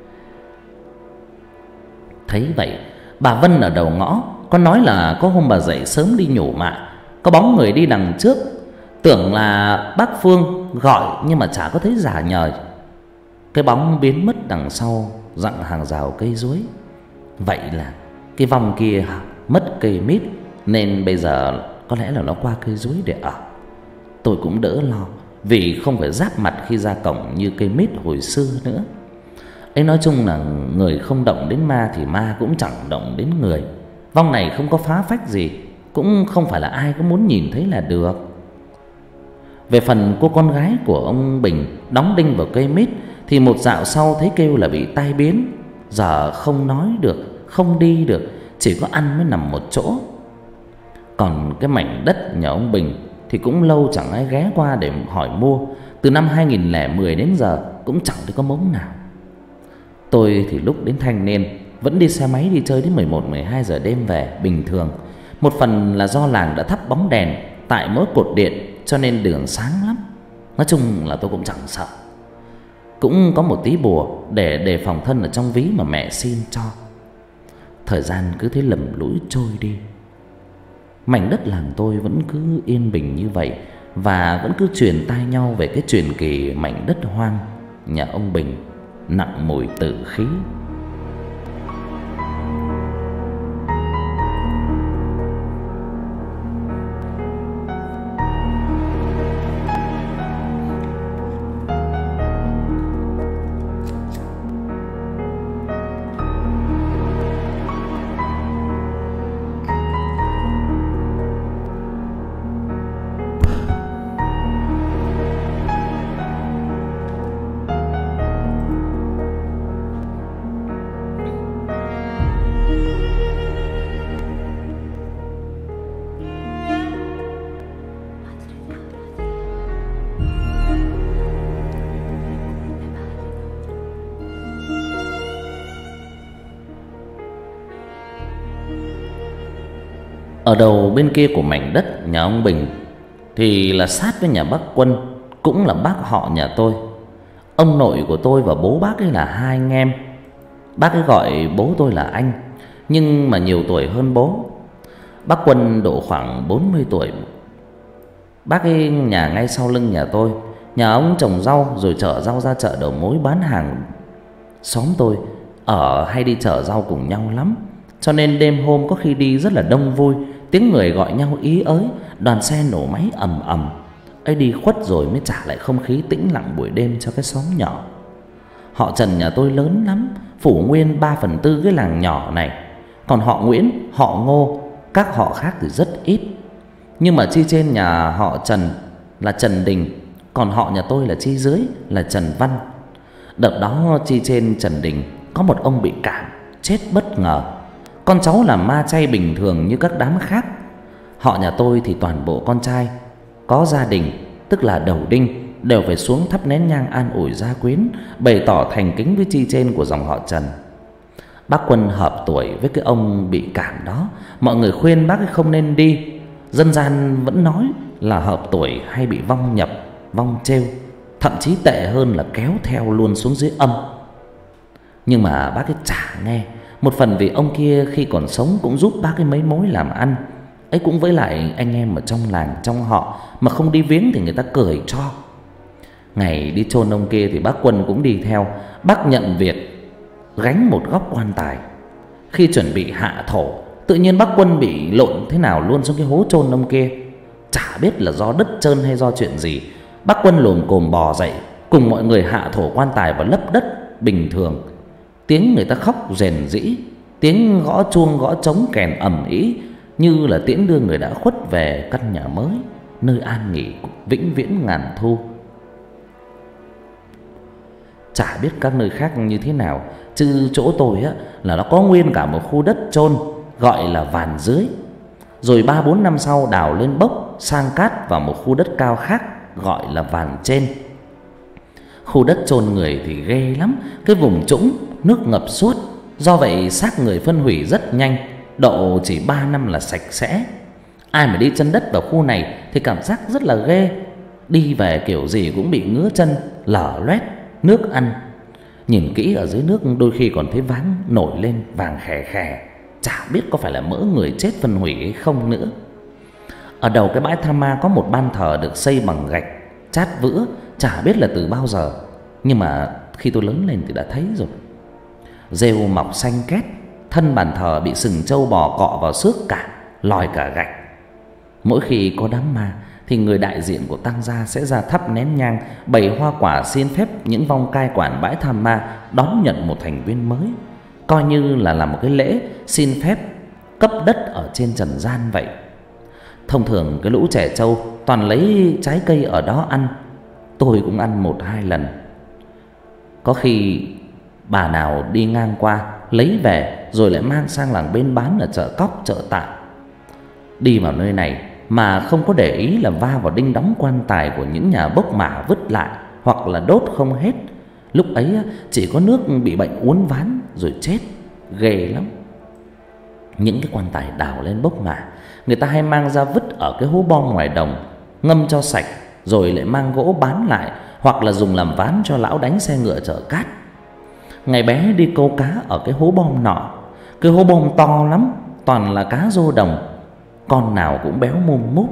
Thấy vậy, bà Vân ở đầu ngõ có nói là có hôm bà dậy sớm đi nhổ mạ, có bóng người đi đằng trước, tưởng là bác Phương gọi nhưng mà chả có thấy giả nhời. Cái bóng biến mất đằng sau dặng hàng rào cây chuối. Vậy là cái vong kia mất cây mít, nên bây giờ có lẽ là nó qua cây chuối để ở. Tôi cũng đỡ lo, vì không phải giáp mặt khi ra cổng như cây mít hồi xưa nữa. Ấy nói chung là người không động đến ma thì ma cũng chẳng động đến người. Vong này không có phá phách gì, cũng không phải là ai cũng muốn nhìn thấy là được. Về phần cô con gái của ông Bình đóng đinh vào cây mít thì một dạo sau thấy kêu là bị tai biến, giờ không nói được, không đi được, chỉ có ăn mới nằm một chỗ. Còn cái mảnh đất nhà ông Bình thì cũng lâu chẳng ai ghé qua để hỏi mua. Từ năm 2010 đến giờ cũng chẳng thấy có mống nào. Tôi thì lúc đến thanh niên vẫn đi xe máy đi chơi đến 11-12 giờ đêm về bình thường. Một phần là do làng đã thắp bóng đèn tại mỗi cột điện cho nên đường sáng lắm. Nói chung là tôi cũng chẳng sợ. Cũng có một tí bùa để đề phòng thân ở trong ví mà mẹ xin cho. Thời gian cứ thế lầm lũi trôi đi. Mảnh đất làng tôi vẫn cứ yên bình như vậy, và vẫn cứ truyền tai nhau về cái truyền kỳ mảnh đất hoang nhà ông Bình nặng mùi tử khí. Ở đầu bên kia của mảnh đất nhà ông Bình thì là sát với nhà bác Quân, cũng là bác họ nhà tôi. Ông nội của tôi và bố bác ấy là hai anh em. Bác ấy gọi bố tôi là anh, nhưng mà nhiều tuổi hơn bố. Bác Quân độ khoảng 40 tuổi. Bác ấy nhà ngay sau lưng nhà tôi. Nhà ông trồng rau rồi chở rau ra chợ đầu mối bán hàng. Xóm tôi ở hay đi chở rau cùng nhau lắm, cho nên đêm hôm có khi đi rất là đông vui. Tiếng người gọi nhau ý ới, đoàn xe nổ máy ầm ầm. ấy đi khuất rồi mới trả lại không khí tĩnh lặng buổi đêm cho cái xóm nhỏ. Họ Trần nhà tôi lớn lắm, phủ nguyên 3/4 cái làng nhỏ này. Còn họ Nguyễn, họ Ngô, các họ khác thì rất ít. Nhưng mà chi trên nhà họ Trần là Trần Đình, còn họ nhà tôi là chi dưới là Trần Văn. Đợt đó chi trên Trần Đình có một ông bị cảm chết bất ngờ. Con cháu làm ma chay bình thường như các đám khác. Họ nhà tôi thì toàn bộ con trai có gia đình, tức là đầu đinh, đều phải xuống thắp nén nhang an ủi gia quyến, bày tỏ thành kính với chi trên của dòng họ Trần. Bác Quân hợp tuổi với cái ông bị cảm đó. Mọi người khuyên bác ấy không nên đi. Dân gian vẫn nói là hợp tuổi hay bị vong nhập, vong trêu, thậm chí tệ hơn là kéo theo luôn xuống dưới âm. Nhưng mà bác ấy chả nghe. Một phần vì ông kia khi còn sống cũng giúp bác ấy mấy mối làm ăn ấy, cũng với lại anh em ở trong làng trong họ, mà không đi viếng thì người ta cười cho. Ngày đi chôn ông kia thì bác Quân cũng đi theo. Bác nhận việc gánh một góc quan tài. Khi chuẩn bị hạ thổ, tự nhiên bác Quân bị lộn thế nào luôn xuống cái hố chôn ông kia. Chả biết là do đất trơn hay do chuyện gì, bác Quân lồm cồm bò dậy cùng mọi người hạ thổ quan tài và lấp đất bình thường. Tiếng người ta khóc rền rĩ, tiếng gõ chuông gõ trống kèn ầm ĩ, như là tiễn đưa người đã khuất về căn nhà mới, nơi an nghỉ vĩnh viễn ngàn thu. Chả biết các nơi khác như thế nào, chứ chỗ tôi á là nó có nguyên cả một khu đất chôn gọi là Vàn Dưới. Rồi 3-4 năm sau đào lên bốc sang cát vào một khu đất cao khác gọi là Vàn Trên. Khu đất chôn người thì ghê lắm, cái vùng trũng nước ngập suốt. Do vậy xác người phân hủy rất nhanh, độ chỉ 3 năm là sạch sẽ. Ai mà đi chân đất vào khu này thì cảm giác rất là ghê. Đi về kiểu gì cũng bị ngứa chân, lở loét, nước ăn. Nhìn kỹ ở dưới nước đôi khi còn thấy váng nổi lên vàng khè khè, chả biết có phải là mỡ người chết phân hủy hay không nữa. Ở đầu cái bãi Tha Ma có một ban thờ được xây bằng gạch chát vữa, chả biết là từ bao giờ, nhưng mà khi tôi lớn lên thì đã thấy rồi. Rêu mọc xanh két, thân bàn thờ bị sừng trâu bò cọ vào xước cả, lòi cả gạch. Mỗi khi có đám ma thì người đại diện của Tăng gia sẽ ra thắp nén nhang, bày hoa quả xin phép những vong cai quản bãi Tha Ma đón nhận một thành viên mới, coi như là làm một cái lễ xin phép cấp đất ở trên trần gian vậy. Thông thường cái lũ trẻ trâu toàn lấy trái cây ở đó ăn. Tôi cũng ăn 1-2 lần. Có khi bà nào đi ngang qua lấy về rồi lại mang sang làng bên bán ở chợ cóc, chợ tạm. Đi vào nơi này mà không có để ý là va vào đinh đóng quan tài của những nhà bốc mả vứt lại, hoặc là đốt không hết. Lúc ấy chỉ có nước bị bệnh uốn ván rồi chết, ghê lắm. Những cái quan tài đào lên bốc mả, người ta hay mang ra vứt ở cái hố bom ngoài đồng, ngâm cho sạch rồi lại mang gỗ bán lại, hoặc là dùng làm ván cho lão đánh xe ngựa chở cát. Ngày bé đi câu cá ở cái hố bom nọ. Cái hố bom to lắm, toàn là cá rô đồng, con nào cũng béo mum múp.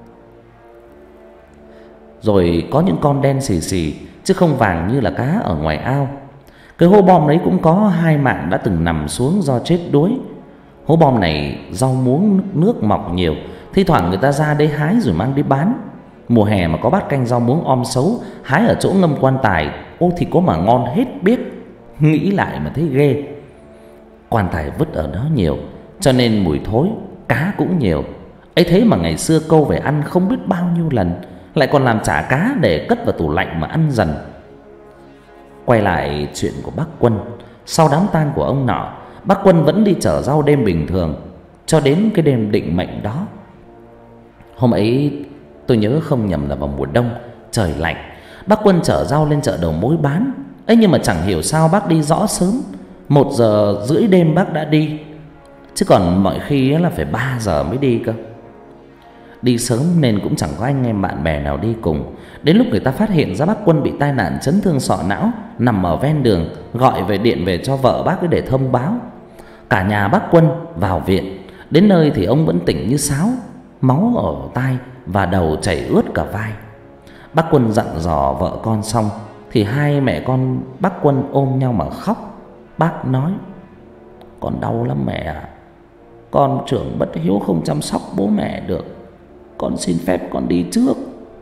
Rồi có những con đen xì xì, chứ không vàng như là cá ở ngoài ao. Cái hố bom đấy cũng có 2 mạng đã từng nằm xuống do chết đuối. Hố bom này rau muống nước mọc nhiều, thi thoảng người ta ra đây hái rồi mang đi bán. Mùa hè mà có bát canh rau muống om xấu hái ở chỗ ngâm quan tài, ô thì có mà ngon hết biết. Nghĩ lại mà thấy ghê. Quan tài vứt ở đó nhiều, cho nên mùi thối, cá cũng nhiều. Ấy thế mà ngày xưa câu về ăn không biết bao nhiêu lần, lại còn làm chả cá để cất vào tủ lạnh mà ăn dần. Quay lại chuyện của bác Quân. Sau đám tang của ông nọ, bác Quân vẫn đi chở rau đêm bình thường cho đến cái đêm định mệnh đó. Hôm ấy tôi nhớ không nhầm là vào mùa đông, trời lạnh. Bác Quân chở rau lên chợ đầu mối bán. Ấy nhưng mà chẳng hiểu sao bác đi rõ sớm, 1 giờ rưỡi đêm bác đã đi. chứ còn mọi khi là phải 3 giờ mới đi cơ. Đi sớm nên cũng chẳng có anh em bạn bè nào đi cùng. Đến lúc người ta phát hiện ra bác Quân bị tai nạn chấn thương sọ não, nằm ở ven đường, gọi về điện về cho vợ bác ấy để thông báo. Cả nhà bác Quân vào viện. Đến nơi thì ông vẫn tỉnh như sáo, máu ở tai và đầu chảy ướt cả vai. Bác Quân dặn dò vợ con xong thì hai mẹ con bác Quân ôm nhau mà khóc. Bác nói: "Con đau lắm mẹ ạ. Con trưởng bất hiếu không chăm sóc bố mẹ được. Con xin phép con đi trước."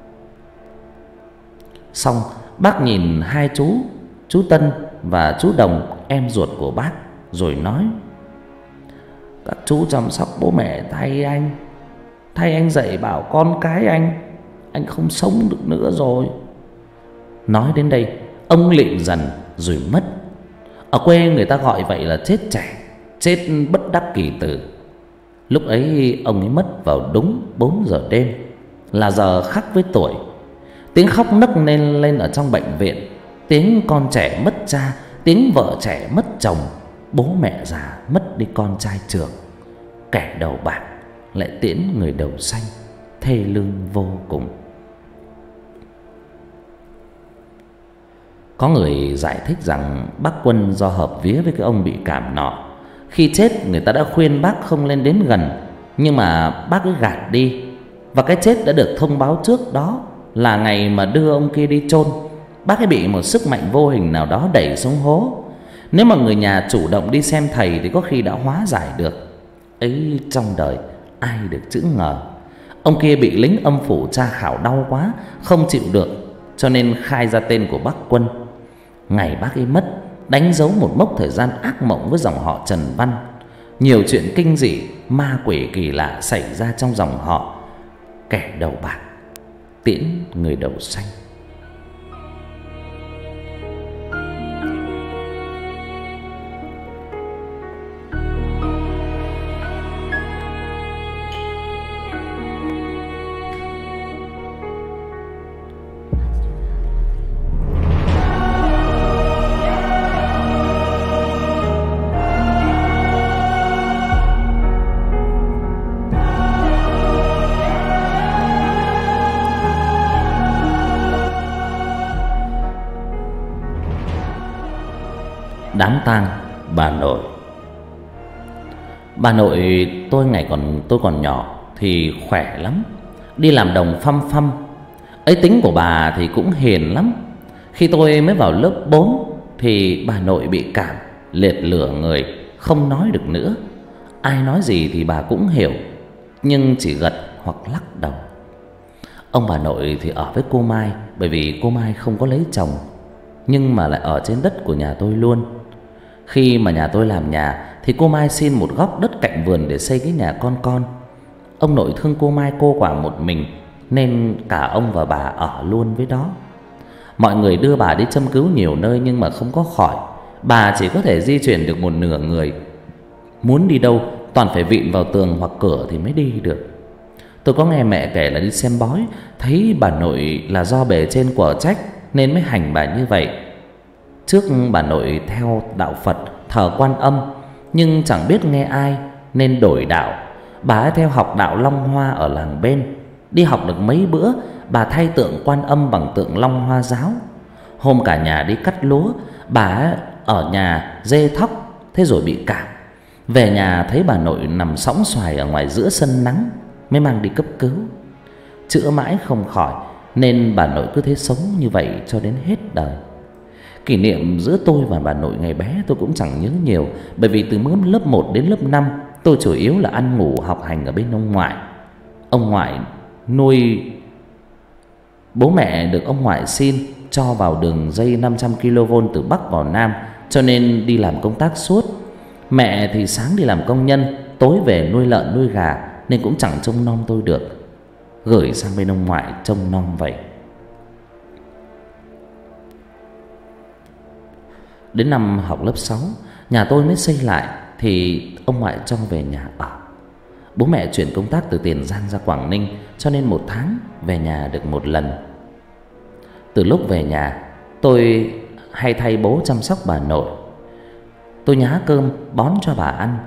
Xong bác nhìn hai chú Tân và chú Đồng, em ruột của bác, rồi nói: "Các chú chăm sóc bố mẹ thay anh dạy bảo con cái anh không sống được nữa rồi." Nói đến đây ông lịm dần rồi mất. Ở quê người ta gọi vậy là chết trẻ, chết bất đắc kỳ tử. Lúc ấy ông ấy mất vào đúng 4 giờ đêm, là giờ khắc với tuổi. Tiếng khóc nấc lên ở trong bệnh viện, tiếng con trẻ mất cha, tiếng vợ trẻ mất chồng, bố mẹ già mất đi con trai trưởng. Kẻ đầu bạc lại tiễn người đầu xanh, thê lương vô cùng. Có người giải thích rằng bác Quân do hợp vía với cái ông bị cảm nọ. Khi chết người ta đã khuyên bác không lên đến gần, nhưng mà bác ấy gạt đi. Và cái chết đã được thông báo trước đó là ngày mà đưa ông kia đi chôn. Bác ấy bị một sức mạnh vô hình nào đó đẩy xuống hố. Nếu mà người nhà chủ động đi xem thầy thì có khi đã hóa giải được. Ấy trong đời ai được chữ ngờ. Ông kia bị lính âm phủ tra khảo đau quá, không chịu được, cho nên khai ra tên của bác Quân. Ngày bác ấy mất đánh dấu một mốc thời gian ác mộng với dòng họ Trần Văn. Nhiều chuyện kinh dị, ma quỷ kỳ lạ xảy ra trong dòng họ. Kẻ đầu bạc tiễn người đầu xanh. Đám tang bà nội. Bà nội tôi ngày tôi còn nhỏ thì khỏe lắm, đi làm đồng phăm phăm. Ấy tính của bà thì cũng hiền lắm. Khi tôi mới vào lớp 4 thì bà nội bị cảm, liệt lửa người, không nói được nữa. Ai nói gì thì bà cũng hiểu, nhưng chỉ gật hoặc lắc đầu. Ông bà nội thì ở với cô Mai, bởi vì cô Mai không có lấy chồng, nhưng mà lại ở trên đất của nhà tôi luôn. Khi mà nhà tôi làm nhà thì cô Mai xin một góc đất cạnh vườn để xây cái nhà con. Ông nội thương cô Mai cô quả một mình, nên cả ông và bà ở luôn với đó. Mọi người đưa bà đi châm cứu nhiều nơi nhưng mà không có khỏi. Bà chỉ có thể di chuyển được một nửa người. Muốn đi đâu toàn phải vịn vào tường hoặc cửa thì mới đi được. Tôi có nghe mẹ kể là đi xem bói, thấy bà nội là do bề trên quở trách nên mới hành bà như vậy. Trước bà nội theo đạo Phật thờ Quan Âm, nhưng chẳng biết nghe ai nên đổi đạo. Bà ấy theo học đạo Long Hoa ở làng bên. Đi học được mấy bữa, bà thay tượng Quan Âm bằng tượng Long Hoa giáo. Hôm cả nhà đi cắt lúa, bà ấy ở nhà dê thóc, thế rồi bị cảm. Về nhà thấy bà nội nằm sõng xoài ở ngoài giữa sân nắng, mới mang đi cấp cứu. Chữa mãi không khỏi, nên bà nội cứ thế sống như vậy cho đến hết đời. Kỷ niệm giữa tôi và bà nội ngày bé tôi cũng chẳng nhớ nhiều, bởi vì từ lớp 1 đến lớp 5 tôi chủ yếu là ăn ngủ học hành ở bên ông ngoại. Ông ngoại nuôi, bố mẹ được ông ngoại xin cho vào đường dây 500 kV từ Bắc vào Nam, cho nên đi làm công tác suốt. Mẹ thì sáng đi làm công nhân, tối về nuôi lợn nuôi gà, nên cũng chẳng trông nom tôi được. Gửi sang bên ông ngoại trông nom vậy. Đến năm học lớp 6, nhà tôi mới xây lại thì ông ngoại cho về nhà ở. Bố mẹ chuyển công tác từ Tiền Giang ra Quảng Ninh, cho nên 1 tháng về nhà được 1 lần. Từ lúc về nhà, tôi hay thay bố chăm sóc bà nội. Tôi nhá cơm bón cho bà ăn.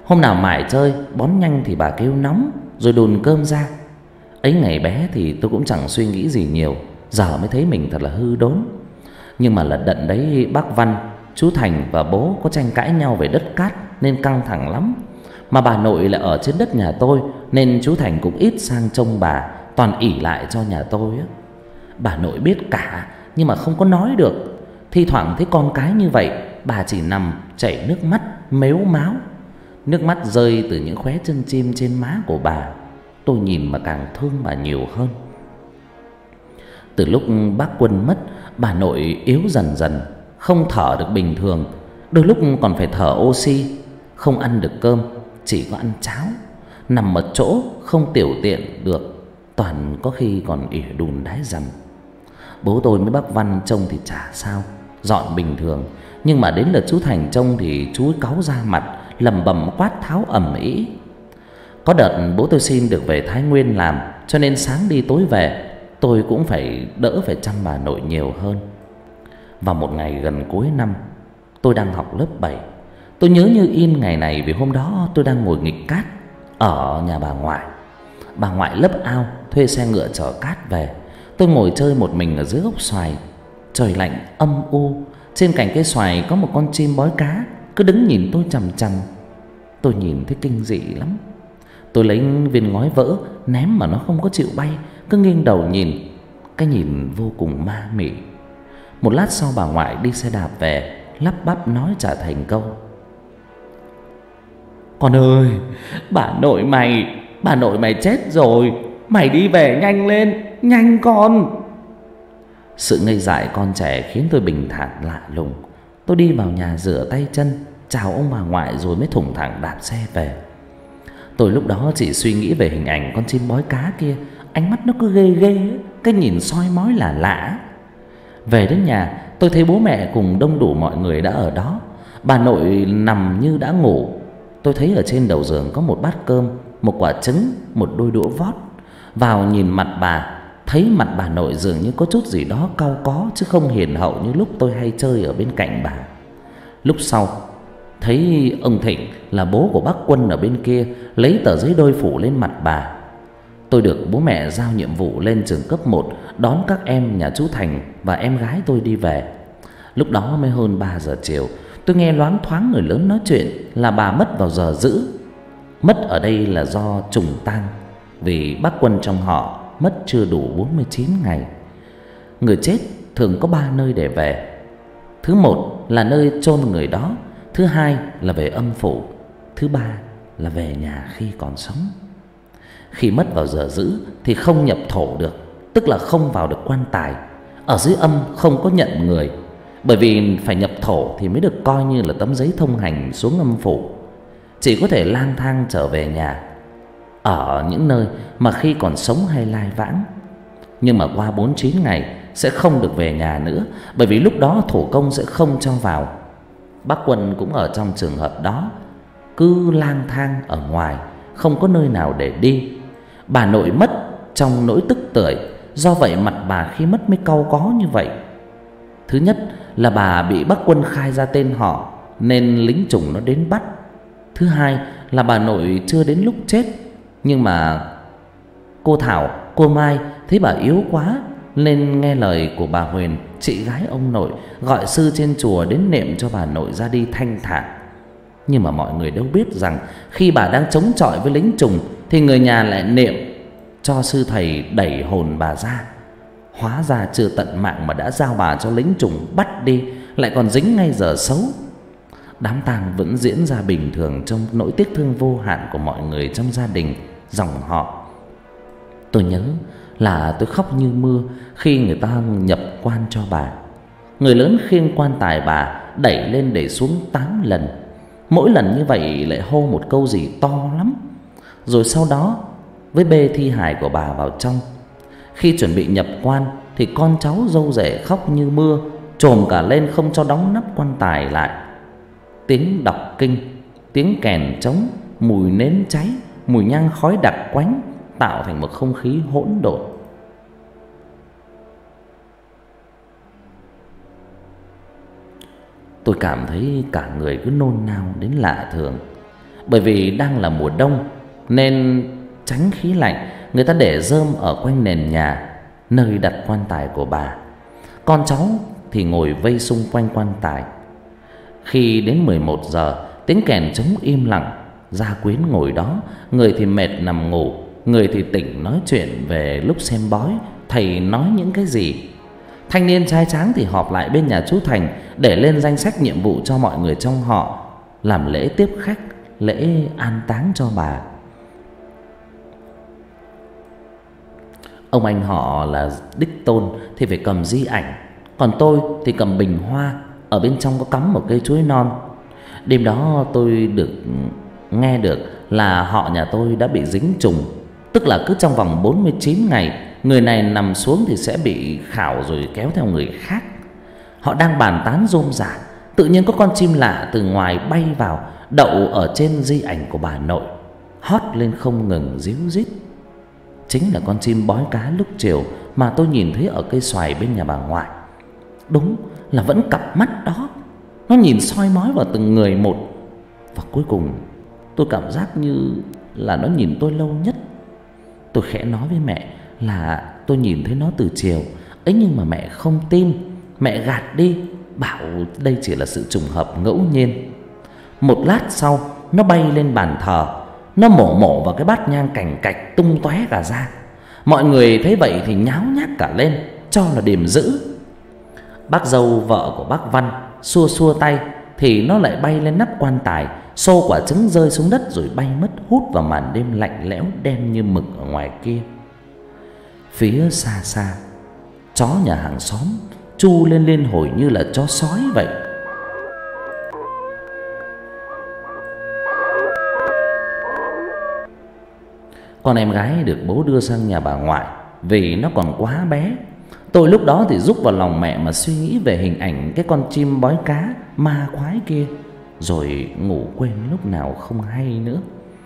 Hôm nào mải chơi bón nhanh thì bà kêu nóng rồi đun cơm ra. Ấy ngày bé thì tôi cũng chẳng suy nghĩ gì nhiều, giờ mới thấy mình thật là hư đốn. Nhưng mà lần đận đấy bác Văn, chú Thành và bố có tranh cãi nhau về đất cát nên căng thẳng lắm. Mà bà nội lại ở trên đất nhà tôi nên chú Thành cũng ít sang trông bà, toàn ỷ lại cho nhà tôi á. Bà nội biết cả nhưng mà không có nói được. Thi thoảng thấy con cái như vậy, bà chỉ nằm chảy nước mắt mếu máo. Nước mắt rơi từ những khóe chân chim trên má của bà. Tôi nhìn mà càng thương bà nhiều hơn. Từ lúc bác Quân mất, bà nội yếu dần dần, không thở được bình thường, đôi lúc còn phải thở oxy, không ăn được cơm, chỉ có ăn cháo, nằm một chỗ không tiểu tiện được, toàn có khi còn ỉa đùn đái dầm. Bố tôi với bác Văn trông thì chả sao, dọn bình thường, nhưng mà đến lượt chú Thành trông thì chú ấy cáu ra mặt, lẩm bẩm quát tháo ầm ĩ. Có đợt bố tôi xin được về Thái Nguyên làm, cho nên sáng đi tối về, tôi cũng phải đỡ phải chăm bà nội nhiều hơn. Vào một ngày gần cuối năm, tôi đang học lớp 7. Tôi nhớ như in ngày này vì hôm đó tôi đang ngồi nghịch cát ở nhà bà ngoại. Bà ngoại lấp ao thuê xe ngựa chở cát về. Tôi ngồi chơi một mình ở dưới gốc xoài. Trời lạnh âm u, trên cành cây xoài có một con chim bói cá cứ đứng nhìn tôi chằm chằm. Tôi nhìn thấy kinh dị lắm. Tôi lấy viên ngói vỡ ném mà nó không có chịu bay, cứ nghiêng đầu nhìn. Cái nhìn vô cùng ma mị. Một lát sau bà ngoại đi xe đạp về, lắp bắp nói trả thành câu: "Con ơi, bà nội mày chết rồi, mày đi về nhanh lên, nhanh con." Sự ngây dại con trẻ khiến tôi bình thản lạ lùng. Tôi đi vào nhà rửa tay chân, chào ông bà ngoại rồi mới thủng thẳng đạp xe về. Tôi lúc đó chỉ suy nghĩ về hình ảnh con chim bói cá kia, ánh mắt nó cứ ghê ghê ấy, cái nhìn soi mói là lạ. Về đến nhà, tôi thấy bố mẹ cùng đông đủ mọi người đã ở đó. Bà nội nằm như đã ngủ. Tôi thấy ở trên đầu giường có một bát cơm, một quả trứng, một đôi đũa vót. Vào nhìn mặt bà, thấy mặt bà nội dường như có chút gì đó cau có, chứ không hiền hậu như lúc tôi hay chơi ở bên cạnh bà. Lúc sau thấy ông Thịnh là bố của bác Quân ở bên kia lấy tờ giấy đôi phủ lên mặt bà. Tôi được bố mẹ giao nhiệm vụ lên trường cấp 1 đón các em nhà chú Thành và em gái tôi đi về. Lúc đó mới hơn 3 giờ chiều. Tôi nghe loáng thoáng người lớn nói chuyện là bà mất vào giờ dữ. Mất ở đây là do trùng tang, vì bác Quân trong họ mất chưa đủ 49 ngày. Người chết thường có 3 nơi để về. Thứ một là nơi chôn người đó, thứ hai là về âm phủ, thứ ba là về nhà khi còn sống. Khi mất vào giờ dữ thì không nhập thổ được, tức là không vào được quan tài. Ở dưới âm không có nhận người, bởi vì phải nhập thổ thì mới được coi như là tấm giấy thông hành xuống âm phủ. Chỉ có thể lang thang trở về nhà ở những nơi mà khi còn sống hay lai vãng. Nhưng mà qua 49 ngày sẽ không được về nhà nữa, bởi vì lúc đó thổ công sẽ không cho vào. Bác Quân cũng ở trong trường hợp đó, cứ lang thang ở ngoài, không có nơi nào để đi. Bà nội mất trong nỗi tức tưởi, do vậy mặt bà khi mất mới cau có như vậy. Thứ nhất là bà bị bác Quân khai ra tên họ nên lính chủng nó đến bắt. Thứ hai là bà nội chưa đến lúc chết, nhưng mà cô Thảo, cô Mai thấy bà yếu quá nên nghe lời của bà Huyền, chị gái ông nội, gọi sư trên chùa đến niệm cho bà nội ra đi thanh thản. Nhưng mà mọi người đâu biết rằng khi bà đang chống chọi với lính trùng thì người nhà lại niệm cho sư thầy đẩy hồn bà ra. Hóa ra chưa tận mạng mà đã giao bà cho lính trùng bắt đi, lại còn dính ngay giờ xấu. Đám tang vẫn diễn ra bình thường trong nỗi tiếc thương vô hạn của mọi người trong gia đình, dòng họ. Tôi nhớ là tôi khóc như mưa khi người ta nhập quan cho bà. Người lớn khiêng quan tài bà đẩy lên đẩy xuống 8 lần. Mỗi lần như vậy lại hô một câu gì to lắm. Rồi sau đó với bê thi hài của bà vào trong. Khi chuẩn bị nhập quan thì con cháu dâu rể khóc như mưa, trồm cả lên không cho đóng nắp quan tài lại. Tiếng đọc kinh, tiếng kèn trống, mùi nến cháy, mùi nhang khói đặc quánh tạo thành một không khí hỗn độn. Tôi cảm thấy cả người cứ nôn nao đến lạ thường. Bởi vì đang là mùa đông nên tránh khí lạnh, người ta để rơm ở quanh nền nhà nơi đặt quan tài của bà. Con cháu thì ngồi vây xung quanh quan tài. Khi đến 11 giờ, tiếng kèn trống im lặng. Gia quyến ngồi đó, người thì mệt nằm ngủ, người thì tỉnh nói chuyện về lúc xem bói thầy nói những cái gì. Thanh niên trai tráng thì họp lại bên nhà chú Thành để lên danh sách nhiệm vụ cho mọi người trong họ, làm lễ tiếp khách, lễ an táng cho bà. Ông anh họ là đích tôn thì phải cầm di ảnh, còn tôi thì cầm bình hoa, ở bên trong có cắm một cây chuối non. Đêm đó tôi nghe được là họ nhà tôi đã bị dính trùng, tức là cứ trong vòng 49 ngày, người này nằm xuống thì sẽ bị khảo rồi kéo theo người khác. Họ đang bàn tán rôm rả, tự nhiên có con chim lạ từ ngoài bay vào, đậu ở trên di ảnh của bà nội, hót lên không ngừng ríu rít. Chính là con chim bói cá lúc chiều mà tôi nhìn thấy ở cây xoài bên nhà bà ngoại. Đúng là vẫn cặp mắt đó, nó nhìn soi mói vào từng người một. Và cuối cùng tôi cảm giác như là nó nhìn tôi lâu nhất. Tôi khẽ nói với mẹ là tôi nhìn thấy nó từ chiều ấy, nhưng mà mẹ không tin. Mẹ gạt đi, bảo đây chỉ là sự trùng hợp ngẫu nhiên. Một lát sau, nó bay lên bàn thờ, nó mổ vào cái bát nhang cành cạch tung tóe cả ra. Mọi người thấy vậy thì nháo nhác cả lên, cho là điềm dữ. Bác dâu vợ của bác Văn xua tay thì nó lại bay lên nắp quan tài, xô quả trứng rơi xuống đất rồi bay mất hút vào màn đêm lạnh lẽo đen như mực ở ngoài kia. Phía xa xa, chó nhà hàng xóm chu lên liên hồi như là chó sói vậy. Con em gái được bố đưa sang nhà bà ngoại vì nó còn quá bé. Tôi lúc đó thì rúc vào lòng mẹ mà suy nghĩ về hình ảnh cái con chim bói cá ma quái kia, rồi ngủ quên lúc nào không hay nữa.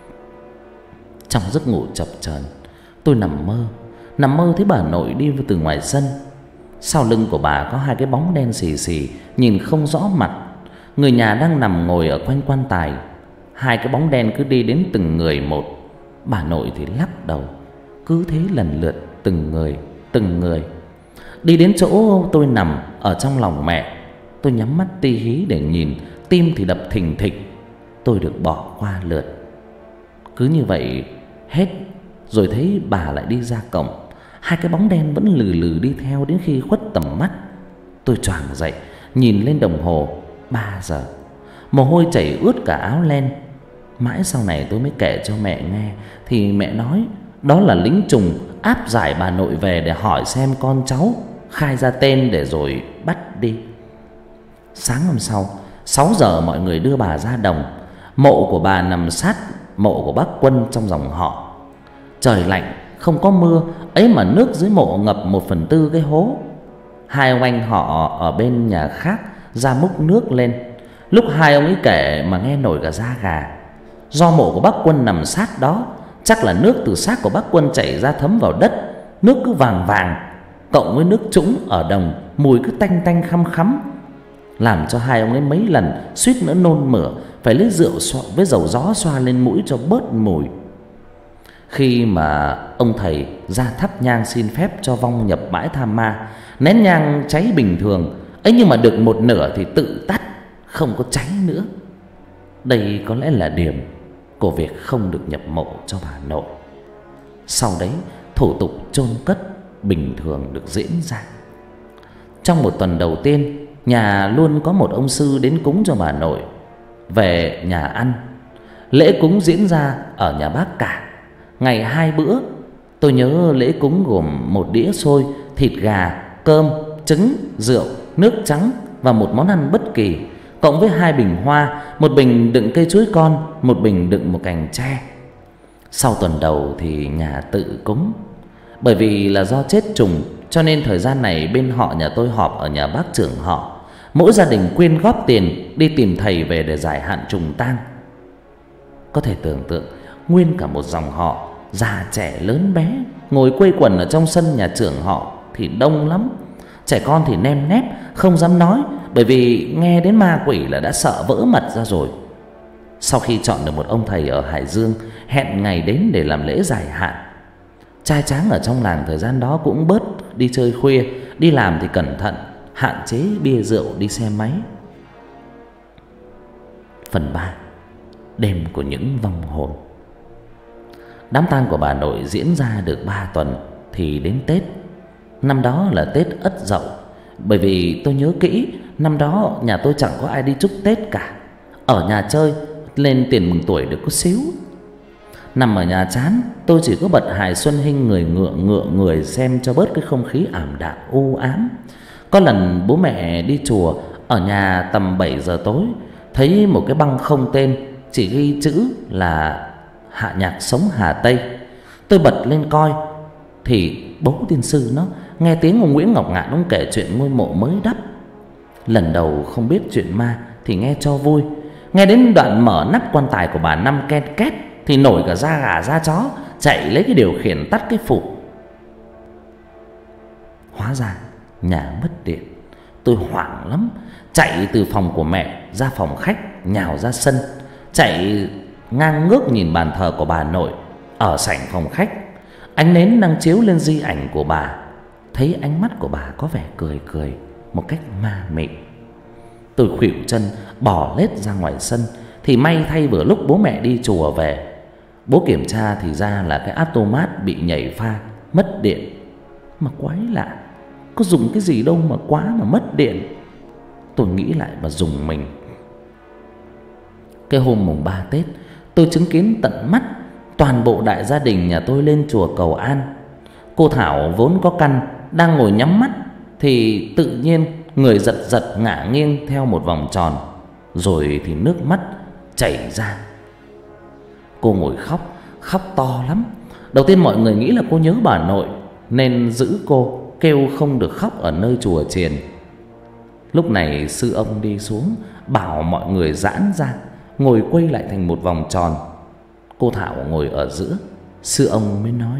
Trong giấc ngủ chập chờn, tôi nằm mơ thấy bà nội đi từ ngoài sân. Sau lưng của bà có hai cái bóng đen xì xì, nhìn không rõ mặt. Người nhà đang nằm ngồi ở quanh quan tài. Hai cái bóng đen cứ đi đến từng người một. Bà nội thì lắc đầu. Cứ thế lần lượt từng người đi đến chỗ tôi nằm ở trong lòng mẹ. Tôi nhắm mắt ti hí để nhìn, tim thì đập thình thịch. Tôi được bỏ qua lượt. Cứ như vậy hết. Rồi thấy bà lại đi ra cổng. Hai cái bóng đen vẫn lừ lừ đi theo đến khi khuất tầm mắt. Tôi choàng dậy, nhìn lên đồng hồ, 3 giờ. Mồ hôi chảy ướt cả áo len. Mãi sau này tôi mới kể cho mẹ nghe thì mẹ nói đó là lính trùng áp giải bà nội về để hỏi xem con cháu, khai ra tên để rồi bắt đi. Sáng hôm sau, 6 giờ mọi người đưa bà ra đồng. Mộ của bà nằm sát mộ của bác Quân trong dòng họ. Trời lạnh, không có mưa, ấy mà nước dưới mộ ngập 1/4 cái hố. Hai ông anh họ ở bên nhà khác ra múc nước lên. Lúc hai ông ấy kể mà nghe nổi cả da gà. Do mộ của bác Quân nằm sát đó, chắc là nước từ xác của bác Quân chảy ra thấm vào đất. Nước cứ vàng vàng, cộng với nước trũng ở đồng, mùi cứ tanh tanh khăm khắm, làm cho hai ông ấy mấy lần suýt nữa nôn mửa, phải lấy rượu với dầu gió xoa lên mũi cho bớt mùi. Khi mà ông thầy ra thắp nhang xin phép cho vong nhập bãi tham ma, nén nhang cháy bình thường ấy, nhưng mà được một nửa thì tự tắt, không có cháy nữa. Đây có lẽ là điểm của việc không được nhập mộ cho bà nội. Sau đấy, thủ tục chôn cất bình thường được diễn ra. Trong một tuần đầu tiên, nhà luôn có một ông sư đến cúng cho bà nội. Về nhà ăn, lễ cúng diễn ra ở nhà bác cả. Ngày 2 bữa. Tôi nhớ lễ cúng gồm một đĩa xôi, thịt gà, cơm, trứng, rượu, nước trắng và một món ăn bất kỳ, cộng với 2 bình hoa, một bình đựng cây chuối con, một bình đựng một cành tre. Sau tuần đầu thì nhà tự cúng. Bởi vì là do chết trùng cho nên thời gian này bên họ nhà tôi họp ở nhà bác trưởng họ. Mỗi gia đình quyên góp tiền đi tìm thầy về để giải hạn trùng tang. Có thể tưởng tượng nguyên cả một dòng họ, già trẻ lớn bé, ngồi quây quần ở trong sân nhà trưởng họ thì đông lắm. Trẻ con thì nem nép không dám nói, bởi vì nghe đến ma quỷ là đã sợ vỡ mật ra rồi. Sau khi chọn được một ông thầy ở Hải Dương, hẹn ngày đến để làm lễ giải hạn. Trai tráng ở trong làng thời gian đó cũng bớt đi chơi khuya, đi làm thì cẩn thận, hạn chế bia rượu, đi xe máy. Phần 3. Đêm của những vong hồn. Đám tang của bà nội diễn ra được 3 tuần thì đến Tết. Năm đó là Tết Ất Dậu. Bởi vì tôi nhớ kỹ, năm đó nhà tôi chẳng có ai đi chúc Tết cả. Ở nhà chơi, lên tiền mừng tuổi được có xíu. Nằm ở nhà chán, tôi chỉ có bật hài Xuân Hinh người ngựa người xem cho bớt cái không khí ảm đạm u ám. Có lần bố mẹ đi chùa, ở nhà tầm 7 giờ tối, thấy một cái băng không tên, chỉ ghi chữ là Hạ Nhạc Sống Hà Tây. Tôi bật lên coi thì bố tiên sư nó nghe tiếng ông Nguyễn Ngọc Ngạn ông kể chuyện ngôi mộ mới đắp. Lần đầu không biết chuyện ma thì nghe cho vui. Nghe đến đoạn mở nắp quan tài của bà Năm ken két thì nổi cả da gà da chó, chạy lấy cái điều khiển tắt cái phụ. Hóa ra nhà mất điện. Tôi hoảng lắm, chạy từ phòng của mẹ ra phòng khách, nhào ra sân, chạy ngang ngước nhìn bàn thờ của bà nội. Ở sảnh phòng khách, ánh nến đang chiếu lên di ảnh của bà. Thấy ánh mắt của bà có vẻ cười cười một cách ma mị. Tôi khuỵu chân bỏ lết ra ngoài sân. Thì may thay vừa lúc bố mẹ đi chùa về. Bố kiểm tra thì ra là cái automat bị nhảy pha, mất điện. Mà quái lạ, có dùng cái gì đâu mà quá mà mất điện. Tôi nghĩ lại mà rùng mình. Cái hôm mùng 3 Tết, tôi chứng kiến tận mắt toàn bộ đại gia đình nhà tôi lên chùa cầu an. Cô Thảo vốn có căn, đang ngồi nhắm mắt thì tự nhiên người giật giật ngả nghiêng theo một vòng tròn, rồi thì nước mắt chảy ra. Cô ngồi khóc to lắm. Đầu tiên mọi người nghĩ là cô nhớ bà nội nên giữ cô, kêu không được khóc ở nơi chùa chiền. Lúc này sư ông đi xuống bảo mọi người giãn ra, ngồi quay lại thành một vòng tròn. Cô Thảo ngồi ở giữa. Sư ông mới nói: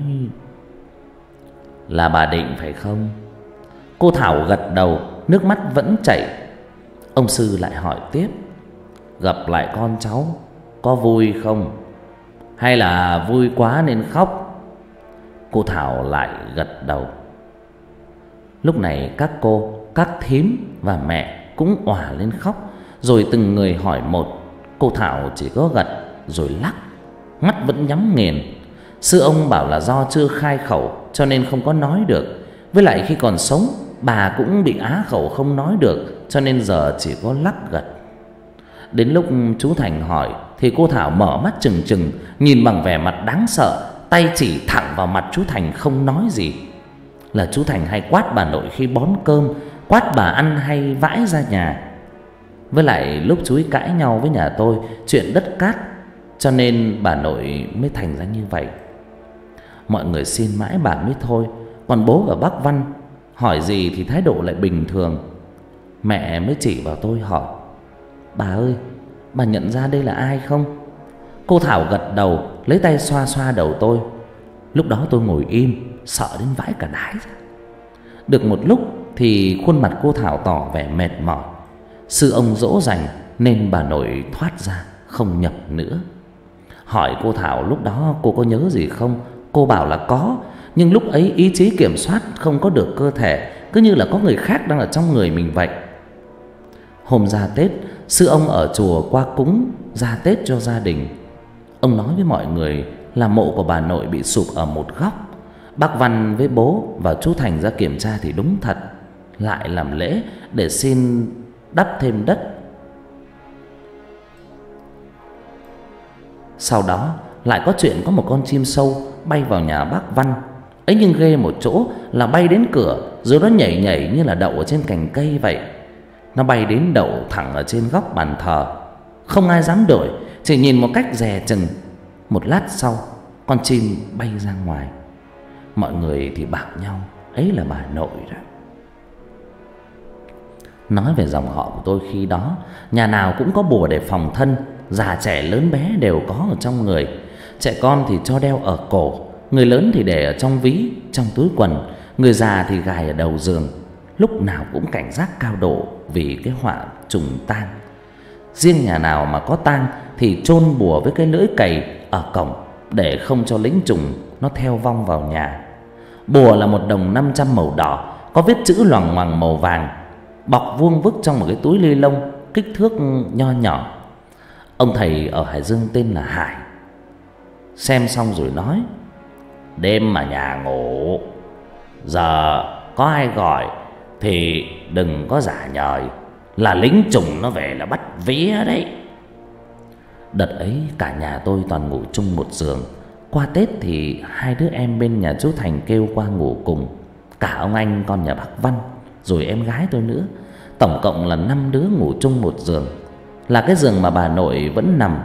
"Là bà Định phải không?" Cô Thảo gật đầu, nước mắt vẫn chảy. Ông sư lại hỏi tiếp: "Gặp lại con cháu có vui không? Hay là vui quá nên khóc?" Cô Thảo lại gật đầu. Lúc này các cô, các thím và mẹ cũng òa lên khóc, rồi từng người hỏi một. Cô Thảo chỉ có gật rồi lắc, mắt vẫn nhắm nghiền. Sư ông bảo là do chưa khai khẩu cho nên không có nói được. Với lại khi còn sống bà cũng bị á khẩu không nói được, cho nên giờ chỉ có lắc gật. Đến lúc chú Thành hỏi thì cô Thảo mở mắt trừng trừng, nhìn bằng vẻ mặt đáng sợ, tay chỉ thẳng vào mặt chú Thành không nói gì. Là chú Thành hay quát bà nội khi bón cơm, quát bà ăn hay vãi ra nhà. Với lại lúc chú ấy cãi nhau với nhà tôi chuyện đất cát, cho nên bà nội mới thành ra như vậy. Mọi người xin mãi bà mới thôi. Còn bố và bác Văn hỏi gì thì thái độ lại bình thường. Mẹ mới chỉ vào tôi hỏi: "Bà ơi, bà nhận ra đây là ai không?" Cô Thảo gật đầu, lấy tay xoa xoa đầu tôi. Lúc đó tôi ngồi im, sợ đến vãi cả đái ra. Được một lúc thì khuôn mặt cô Thảo tỏ vẻ mệt mỏi. Sư ông dỗ dành nên bà nội thoát ra không nhập nữa. Hỏi cô Thảo lúc đó cô có nhớ gì không? Cô bảo là có, nhưng lúc ấy ý chí kiểm soát không có được cơ thể, cứ như là có người khác đang ở trong người mình vậy. Hôm ra Tết, sư ông ở chùa qua cúng ra Tết cho gia đình. Ông nói với mọi người là mộ của bà nội bị sụp ở một góc. Bác Văn với bố và chú Thành ra kiểm tra thì đúng thật, lại làm lễ để xin đắp thêm đất. Sau đó lại có chuyện có một con chim sâu bay vào nhà bác Văn. Ấy nhưng ghê một chỗ là bay đến cửa, rồi nó nhảy nhảy như là đậu ở trên cành cây vậy. Nó bay đến đậu thẳng ở trên góc bàn thờ. Không ai dám đuổi, chỉ nhìn một cách dè chừng. Một lát sau, con chim bay ra ngoài. Mọi người thì bảo nhau ấy là bà nội đó. Nói về dòng họ của tôi khi đó, nhà nào cũng có bùa để phòng thân. Già trẻ lớn bé đều có ở trong người. Trẻ con thì cho đeo ở cổ, người lớn thì để ở trong ví, trong túi quần, người già thì gài ở đầu giường. Lúc nào cũng cảnh giác cao độ vì cái họa trùng tang. Riêng nhà nào mà có tang thì chôn bùa với cái lưỡi cày ở cổng để không cho lính trùng nó theo vong vào nhà. Bùa là một đồng 500 màu đỏ, có viết chữ loằng ngoằng màu vàng, bọc vuông vức trong một cái túi ni lông kích thước nho nhỏ. Ông thầy ở Hải Dương tên là Hải. Xem xong rồi nói: đêm mà nhà ngủ, giờ có ai gọi thì đừng có giả nhời, là lính trùng nó về là bắt vía đấy. Đợt ấy cả nhà tôi toàn ngủ chung một giường. Qua Tết thì hai đứa em bên nhà chú Thành kêu qua ngủ cùng, cả ông anh con nhà bác Văn, rồi em gái tôi nữa. Tổng cộng là 5 đứa ngủ chung một giường, là cái giường mà bà nội vẫn nằm.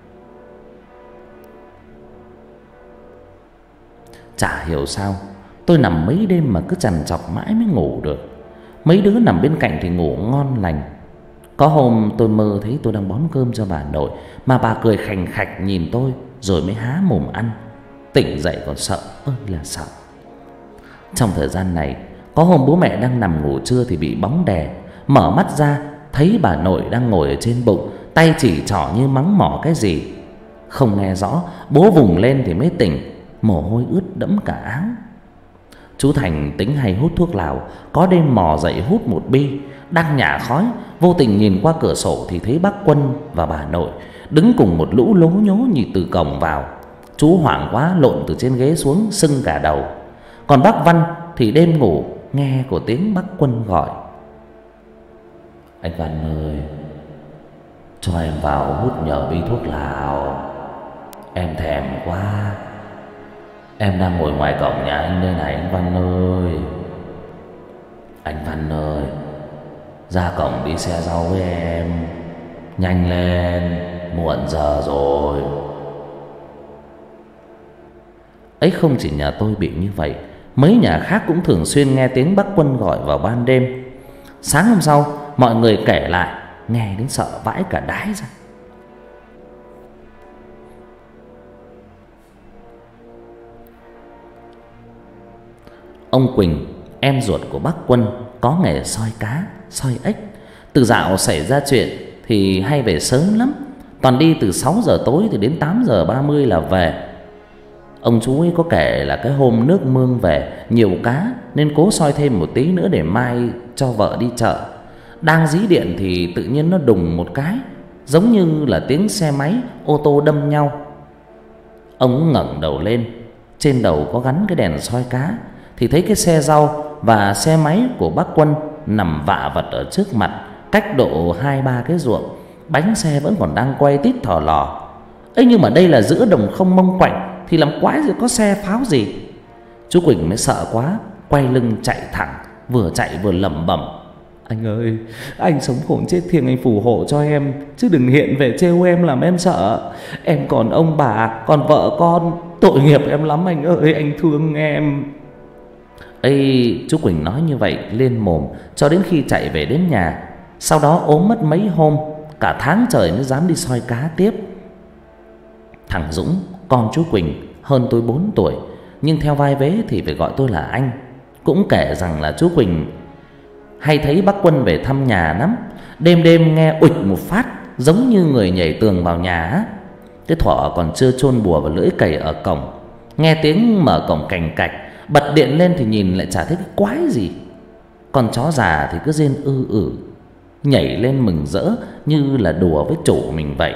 Chả hiểu sao tôi nằm mấy đêm mà cứ trằn trọc mãi mới ngủ được. Mấy đứa nằm bên cạnh thì ngủ ngon lành. Có hôm tôi mơ thấy tôi đang bón cơm cho bà nội, mà bà cười khành khạch nhìn tôi rồi mới há mồm ăn. Tỉnh dậy còn sợ ơi là sợ. Trong thời gian này, có hôm bố mẹ đang nằm ngủ trưa thì bị bóng đè. Mở mắt ra thấy bà nội đang ngồi ở trên bụng, tay chỉ trỏ như mắng mỏ cái gì. Không nghe rõ, bố vùng lên thì mới tỉnh, mồ hôi ướt đẫm cả áo. Chú Thành tính hay hút thuốc lào, có đêm mò dậy hút một bi, đang nhả khói, vô tình nhìn qua cửa sổ thì thấy bác Quân và bà nội đứng cùng một lũ lố nhố nhìn từ cổng vào. Chú hoảng quá lộn từ trên ghế xuống sưng cả đầu. Còn bác Văn thì đêm ngủ nghe có tiếng bác Quân gọi: anh Văn ơi, cho em vào hút nhờ bi thuốc lào, em thèm quá. Em đang ngồi ngoài cổng nhà anh đây này anh Văn ơi. Anh Văn ơi, ra cổng đi xe rau với em, nhanh lên, muộn giờ rồi. Ấy không chỉ nhà tôi bị như vậy, mấy nhà khác cũng thường xuyên nghe tiếng bác Quân gọi vào ban đêm. Sáng hôm sau mọi người kể lại, nghe đến sợ vãi cả đái ra. Ông Quỳnh, em ruột của bác Quân, có nghề soi cá, soi ếch. Từ dạo xảy ra chuyện thì hay về sớm lắm, toàn đi từ 6 giờ tối thì đến 8 giờ 30 là về. Ông chú ấy có kể là cái hôm nước mương về nhiều cá nên cố soi thêm một tí nữa để mai cho vợ đi chợ. Đang dí điện thì tự nhiên nó đùng một cái, giống như là tiếng xe máy ô tô đâm nhau. Ông ngẩng đầu lên, trên đầu có gắn cái đèn soi cá, thì thấy cái xe rau và xe máy của bác Quân nằm vạ vật ở trước mặt, cách độ 2-3 cái ruộng. Bánh xe vẫn còn đang quay tít thò lò. ấy nhưng mà đây là giữa đồng không mông quạnh thì làm quái gì có xe pháo gì. Chú Quỳnh mới sợ quá, quay lưng chạy thẳng, vừa chạy vừa lẩm bẩm: anh ơi, anh sống khổ chết thiêng, anh phù hộ cho em, chứ đừng hiện về trêu em làm em sợ. Em còn ông bà, còn vợ con, tội nghiệp em lắm anh ơi, anh thương em. Ây, chú Quỳnh nói như vậy lên mồm cho đến khi chạy về đến nhà. Sau đó ốm mất mấy hôm, cả tháng trời mới dám đi soi cá tiếp. Thằng Dũng, con chú Quỳnh, hơn tôi 4 tuổi, nhưng theo vai vế thì phải gọi tôi là anh, cũng kể rằng là chú Quỳnh hay thấy bác Quân về thăm nhà lắm. Đêm đêm nghe uịch một phát, giống như người nhảy tường vào nhà á. Cái thuở còn chưa chôn bùa vào lưỡi cày ở cổng, nghe tiếng mở cổng cành cạch, bật điện lên thì nhìn lại chả thấy cái quái gì. Con chó già thì cứ rên nhảy lên mừng rỡ như là đùa với chủ mình vậy.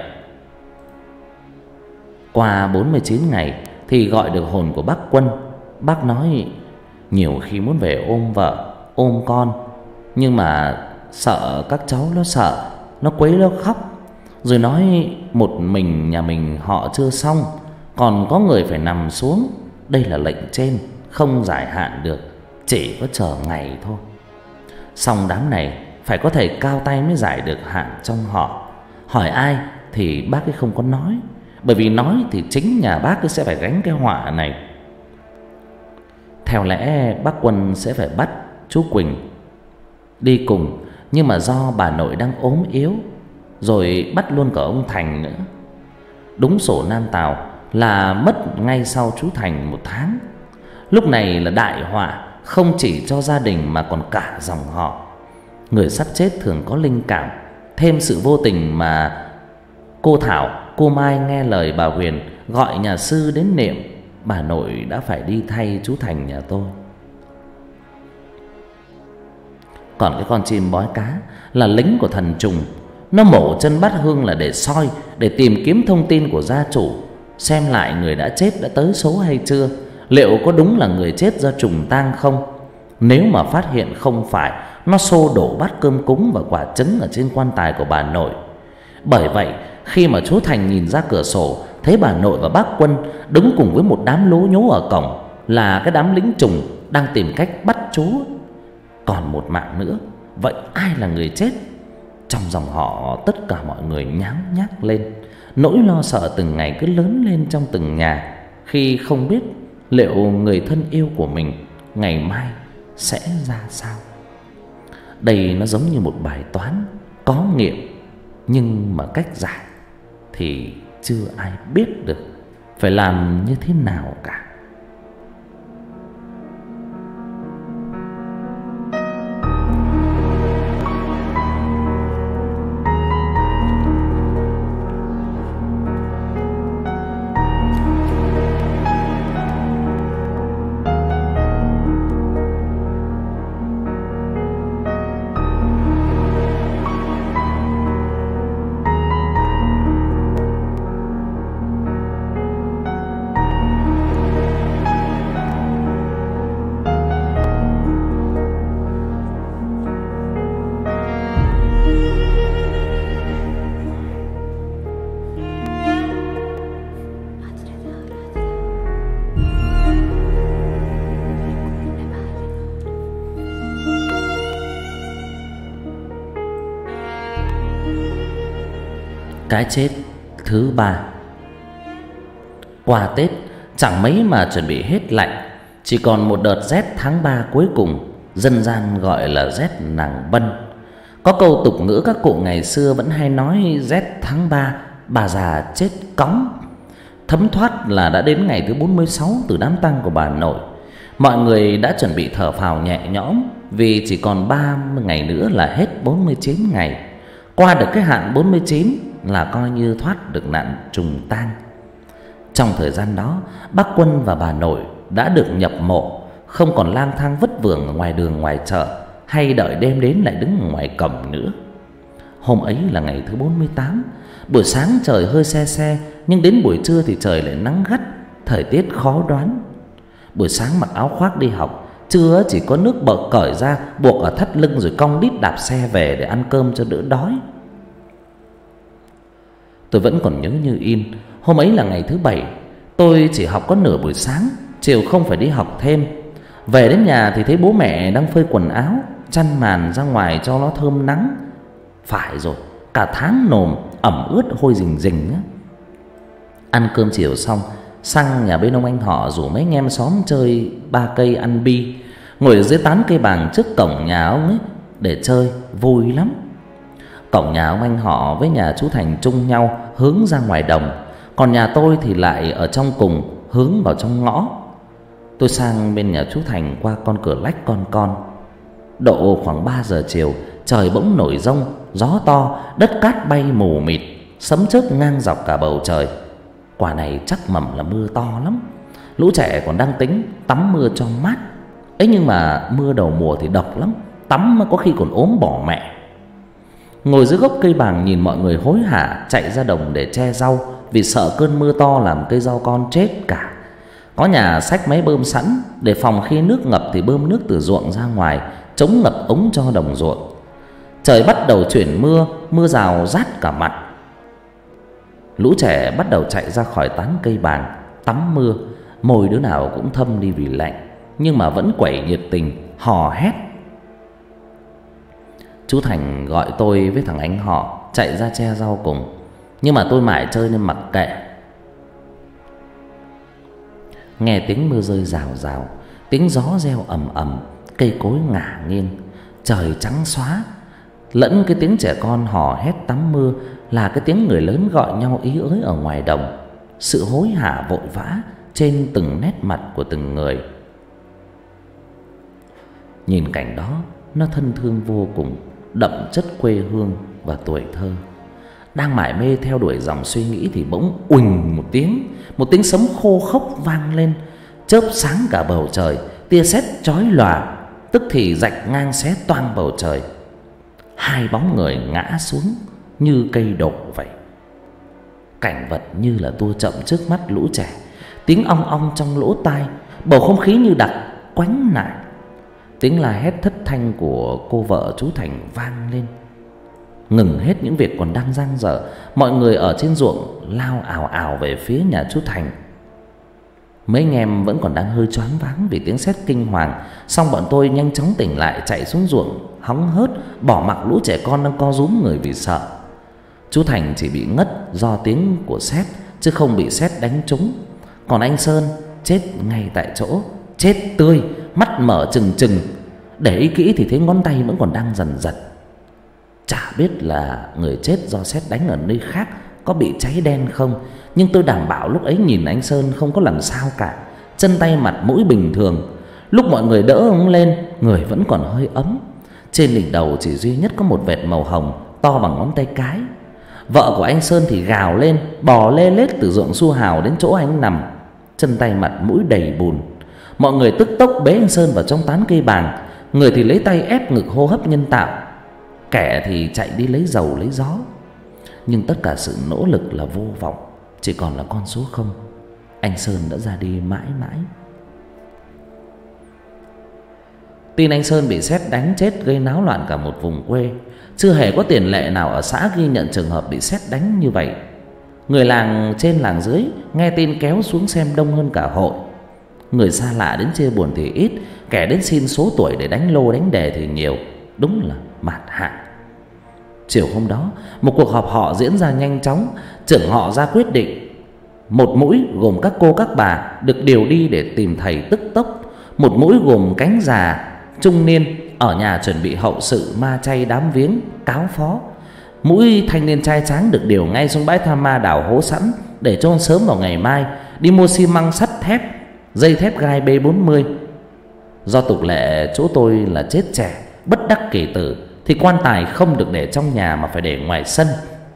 Qua 49 ngày thì gọi được hồn của bác Quân. Bác nói nhiều khi muốn về ôm vợ, ôm con, nhưng mà sợ các cháu nó sợ, nó quấy nó khóc. Rồi nói một mình nhà mình họ chưa xong, còn có người phải nằm xuống. Đây là lệnh trên, không giải hạn được, chỉ có chờ ngày thôi. Xong đám này phải có thầy cao tay mới giải được hạn trong họ. Hỏi ai thì bác ấy không có nói, bởi vì nói thì chính nhà bác ấy sẽ phải gánh cái họa này. Theo lẽ bác Quân sẽ phải bắt chú Quỳnh đi cùng, nhưng mà do bà nội đang ốm yếu, rồi bắt luôn cả ông Thành nữa. Đúng sổ Nam Tào là mất ngay sau chú Thành 1 tháng. Lúc này là đại họa, không chỉ cho gia đình mà còn cả dòng họ. Người sắp chết thường có linh cảm, Thêm sự vô tình mà cô Thảo, cô Mai nghe lời bà Huyền gọi nhà sư đến niệm, bà nội đã phải đi thay chú Thành nhà tôi. Còn cái con chim bói cá là lính của thần trùng. Nó mổ chân bát hương là để soi, để tìm kiếm thông tin của gia chủ, xem lại người đã chết đã tới số hay chưa, liệu có đúng là người chết do trùng tang không. Nếu mà phát hiện không phải, nó xô đổ bát cơm cúng và quả trứng ở trên quan tài của bà nội. Bởi vậy khi mà chú Thành nhìn ra cửa sổ, thấy bà nội và bác Quân đứng cùng với một đám lố nhố ở cổng, là cái đám lính trùng đang tìm cách bắt chú. Còn một mạng nữa, vậy ai là người chết? Trong dòng họ tất cả mọi người nháo nhác lên. Nỗi lo sợ từng ngày cứ lớn lên trong từng nhà, khi không biết liệu người thân yêu của mình ngày mai sẽ ra sao. Đây nó giống như một bài toán có nghiệm, nhưng mà cách giải thì chưa ai biết được phải làm như thế nào cả. Cái chết thứ ba. Qua Tết chẳng mấy mà chuẩn bị hết lạnh, chỉ còn một đợt rét tháng 3 cuối cùng, dân gian gọi là rét nàng Bân. Có câu tục ngữ các cụ ngày xưa vẫn hay nói rét tháng 3 bà già chết cóng. Thấm thoát là đã đến ngày thứ 46 từ đám tang của bà nội. Mọi người đã chuẩn bị thở phào nhẹ nhõm, vì chỉ còn 30 ngày nữa là hết 49 ngày. Qua được cái hạn 49 là coi như thoát được nạn trùng tang. Trong thời gian đó, bác Quân và bà nội đã được nhập mộ, không còn lang thang vất vưởng ở ngoài đường ngoài chợ, hay đợi đêm đến lại đứng ở ngoài cổng nữa. Hôm ấy là ngày thứ 48. Buổi sáng trời hơi se se, nhưng đến buổi trưa thì trời lại nắng gắt, thời tiết khó đoán. Buổi sáng mặc áo khoác đi học, trưa chỉ có nước bờ cởi ra buộc ở thắt lưng, rồi cong đít đạp xe về để ăn cơm cho đỡ đói. Tôi vẫn còn nhớ như in. Hôm ấy là ngày thứ 7. Tôi chỉ học có nửa buổi sáng, chiều không phải đi học thêm. Về đến nhà thì thấy bố mẹ đang phơi quần áo, chăn màn ra ngoài cho nó thơm nắng. Phải rồi, cả tháng nồm ẩm ướt hôi rình rình á. Ăn cơm chiều xong, sang nhà bên ông anh họ rủ mấy anh em xóm chơi 3 cây ăn bi, ngồi ở dưới tán cây bàng trước cổng nhà ông ấy để chơi, vui lắm. Cổng nhà ông anh họ với nhà chú Thành chung nhau, hướng ra ngoài đồng, còn nhà tôi thì lại ở trong cùng, hướng vào trong ngõ. Tôi sang bên nhà chú Thành qua con cửa lách con. Độ khoảng 3 giờ chiều, trời bỗng nổi giông, gió to, đất cát bay mù mịt, sấm chớp ngang dọc cả bầu trời. Quả này chắc mầm là mưa to lắm. Lũ trẻ còn đang tính tắm mưa cho mát. Ấy nhưng mà mưa đầu mùa thì độc lắm, tắm có khi còn ốm bỏ mẹ. Ngồi dưới gốc cây bàng nhìn mọi người hối hả chạy ra đồng để che rau, vì sợ cơn mưa to làm cây rau con chết cả. Có nhà xách máy bơm sẵn, để phòng khi nước ngập thì bơm nước từ ruộng ra ngoài, chống ngập ống cho đồng ruộng. Trời bắt đầu chuyển mưa, mưa rào rát cả mặt. Lũ trẻ bắt đầu chạy ra khỏi tán cây bàng tắm mưa, môi đứa nào cũng thâm đi vì lạnh, nhưng mà vẫn quẩy nhiệt tình hò hét. Chú Thành gọi tôi với thằng anh họ chạy ra che rau cùng, nhưng mà tôi mải chơi nên mặc kệ. Nghe tiếng mưa rơi rào rào, tiếng gió reo ầm ầm, cây cối ngả nghiêng, trời trắng xóa, lẫn cái tiếng trẻ con hò hét tắm mưa là cái tiếng người lớn gọi nhau ý ới ở ngoài đồng, sự hối hả vội vã trên từng nét mặt của từng người. Nhìn cảnh đó nó thân thương vô cùng, đậm chất quê hương. và tuổi thơ. Đang mải mê theo đuổi dòng suy nghĩ thì bỗng uỳnh một tiếng sấm khô khốc vang lên, chớp sáng cả bầu trời, tia sét chói lòa, tức thì rạch ngang xé toang bầu trời. Hai bóng người ngã xuống như cây đổ vậy. Cảnh vật như là tua chậm trước mắt lũ trẻ, tiếng ong ong trong lỗ tai, bầu không khí như đặc quánh lại. Tiếng la hét thất thanh của cô vợ chú Thành vang lên. Ngừng hết những việc còn đang dang dở, mọi người ở trên ruộng lao ào ào về phía nhà chú Thành. Mấy anh em vẫn còn đang hơi choáng váng vì tiếng sét kinh hoàng, xong bọn tôi nhanh chóng tỉnh lại, chạy xuống ruộng hóng hớt, bỏ mặc lũ trẻ con đang co rúm người vì sợ. Chú Thành chỉ bị ngất do tiếng của sét, chứ không bị sét đánh trúng. Còn anh Sơn chết ngay tại chỗ, chết tươi, mắt mở trừng trừng. Để ý kỹ thì thấy ngón tay vẫn còn đang dần giật. Chả biết là người chết do sét đánh ở nơi khác có bị cháy đen không, nhưng tôi đảm bảo lúc ấy nhìn anh Sơn không có làm sao cả, chân tay mặt mũi bình thường. Lúc mọi người đỡ ông lên, người vẫn còn hơi ấm. Trên đỉnh đầu chỉ duy nhất có một vệt màu hồng to bằng ngón tay cái. Vợ của anh Sơn thì gào lên, bò lê lết từ ruộng su hào đến chỗ anh nằm, chân tay mặt mũi đầy bùn. Mọi người tức tốc bế anh Sơn vào trong tán cây bàng, người thì lấy tay ép ngực hô hấp nhân tạo, kẻ thì chạy đi lấy dầu lấy gió. Nhưng tất cả sự nỗ lực là vô vọng, chỉ còn là con số 0. Anh Sơn đã ra đi mãi mãi. Tin anh Sơn bị sét đánh chết gây náo loạn cả một vùng quê. Chưa hề có tiền lệ nào ở xã ghi nhận trường hợp bị sét đánh như vậy. Người làng trên làng dưới nghe tin kéo xuống xem đông hơn cả hội. Người xa lạ đến chia buồn thì ít, kẻ đến xin số tuổi để đánh lô đánh đề thì nhiều. Đúng là mạt hạn. Chiều hôm đó, một cuộc họp họ diễn ra nhanh chóng. Trưởng họ ra quyết định. Một mũi gồm các cô các bà được điều đi để tìm thầy tức tốc. Một mũi gồm cánh già trung niên ở nhà chuẩn bị hậu sự ma chay đám viếng cáo phó. Mũi thanh niên trai tráng được điều ngay xuống bãi tha ma đào hố sẵn để chôn sớm vào ngày mai, đi mua xi măng sắt thép, dây thép gai B40. Do tục lệ chỗ tôi là chết trẻ bất đắc kỳ tử, thì quan tài không được để trong nhà mà phải để ngoài sân.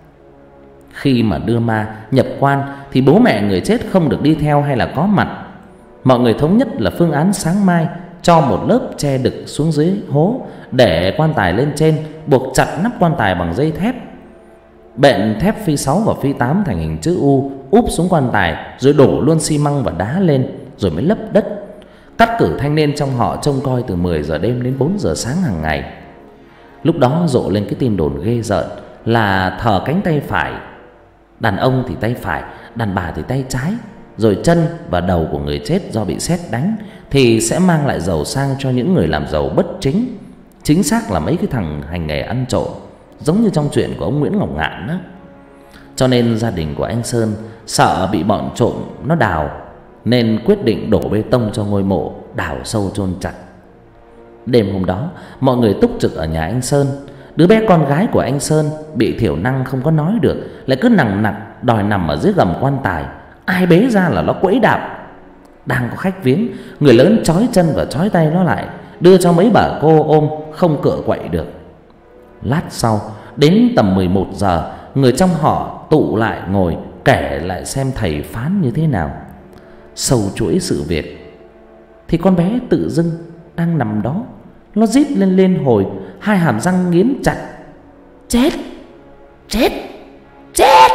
Khi mà đưa ma nhập quan thì bố mẹ người chết không được đi theo hay là có mặt. Mọi người thống nhất là phương án sáng mai cho một lớp che đực xuống dưới hố, để quan tài lên trên, buộc chặt nắp quan tài bằng dây thép. Bện thép phi 6 và phi 8 thành hình chữ U úp xuống quan tài, rồi đổ luôn xi măng và đá lên, rồi mới lấp đất. Cắt cử thanh niên trong họ trông coi từ 10 giờ đêm đến 4 giờ sáng hàng ngày. Lúc đó rộ lên cái tin đồn ghê rợn là thờ cánh tay phải, đàn ông thì tay phải, đàn bà thì tay trái, rồi chân và đầu của người chết do bị sét đánh thì sẽ mang lại giàu sang cho những người làm giàu bất chính. Chính xác là mấy cái thằng hành nghề ăn trộm, giống như trong chuyện của ông Nguyễn Ngọc Ngạn đó. Cho nên gia đình của anh Sơn sợ bị bọn trộm nó đào, nên quyết định đổ bê tông cho ngôi mộ, đào sâu chôn chặt. Đêm hôm đó, mọi người túc trực ở nhà anh Sơn. Đứa bé con gái của anh Sơn bị thiểu năng không có nói được, lại cứ nằng nặc đòi nằm ở dưới gầm quan tài. Ai bế ra là nó quẫy đạp. Đang có khách viếng, người lớn trói chân và trói tay nó lại, đưa cho mấy bà cô ôm, không cựa quậy được. Lát sau, đến tầm 11 giờ, người trong họ tụ lại ngồi kể lại xem thầy phán như thế nào. Sâu chuỗi sự việc thì con bé tự dưng đang nằm đó, nó rít lên liên hồi, hai hàm răng nghiến chặt. Chết, chết, chết.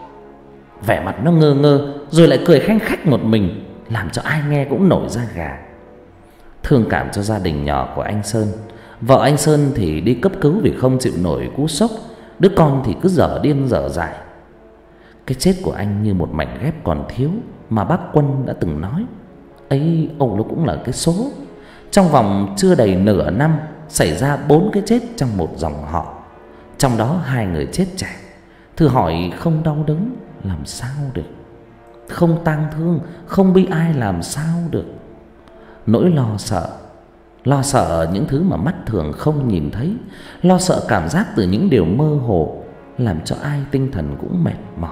Vẻ mặt nó ngơ ngơ, rồi lại cười khanh khách một mình, làm cho ai nghe cũng nổi da gà. Thương cảm cho gia đình nhỏ của anh Sơn. Vợ anh Sơn thì đi cấp cứu vì không chịu nổi cú sốc. Đứa con thì cứ dở điên dở dại. Cái chết của anh như một mảnh ghép còn thiếu mà bác Quân đã từng nói. Ấy, ông nó cũng là cái số. Trong vòng chưa đầy nửa năm xảy ra 4 cái chết trong một dòng họ, trong đó 2 người chết trẻ. Thử hỏi không đau đớn làm sao được, không tang thương, không bi ai làm sao được. Nỗi lo sợ những thứ mà mắt thường không nhìn thấy, lo sợ cảm giác từ những điều mơ hồ, làm cho ai tinh thần cũng mệt mỏi.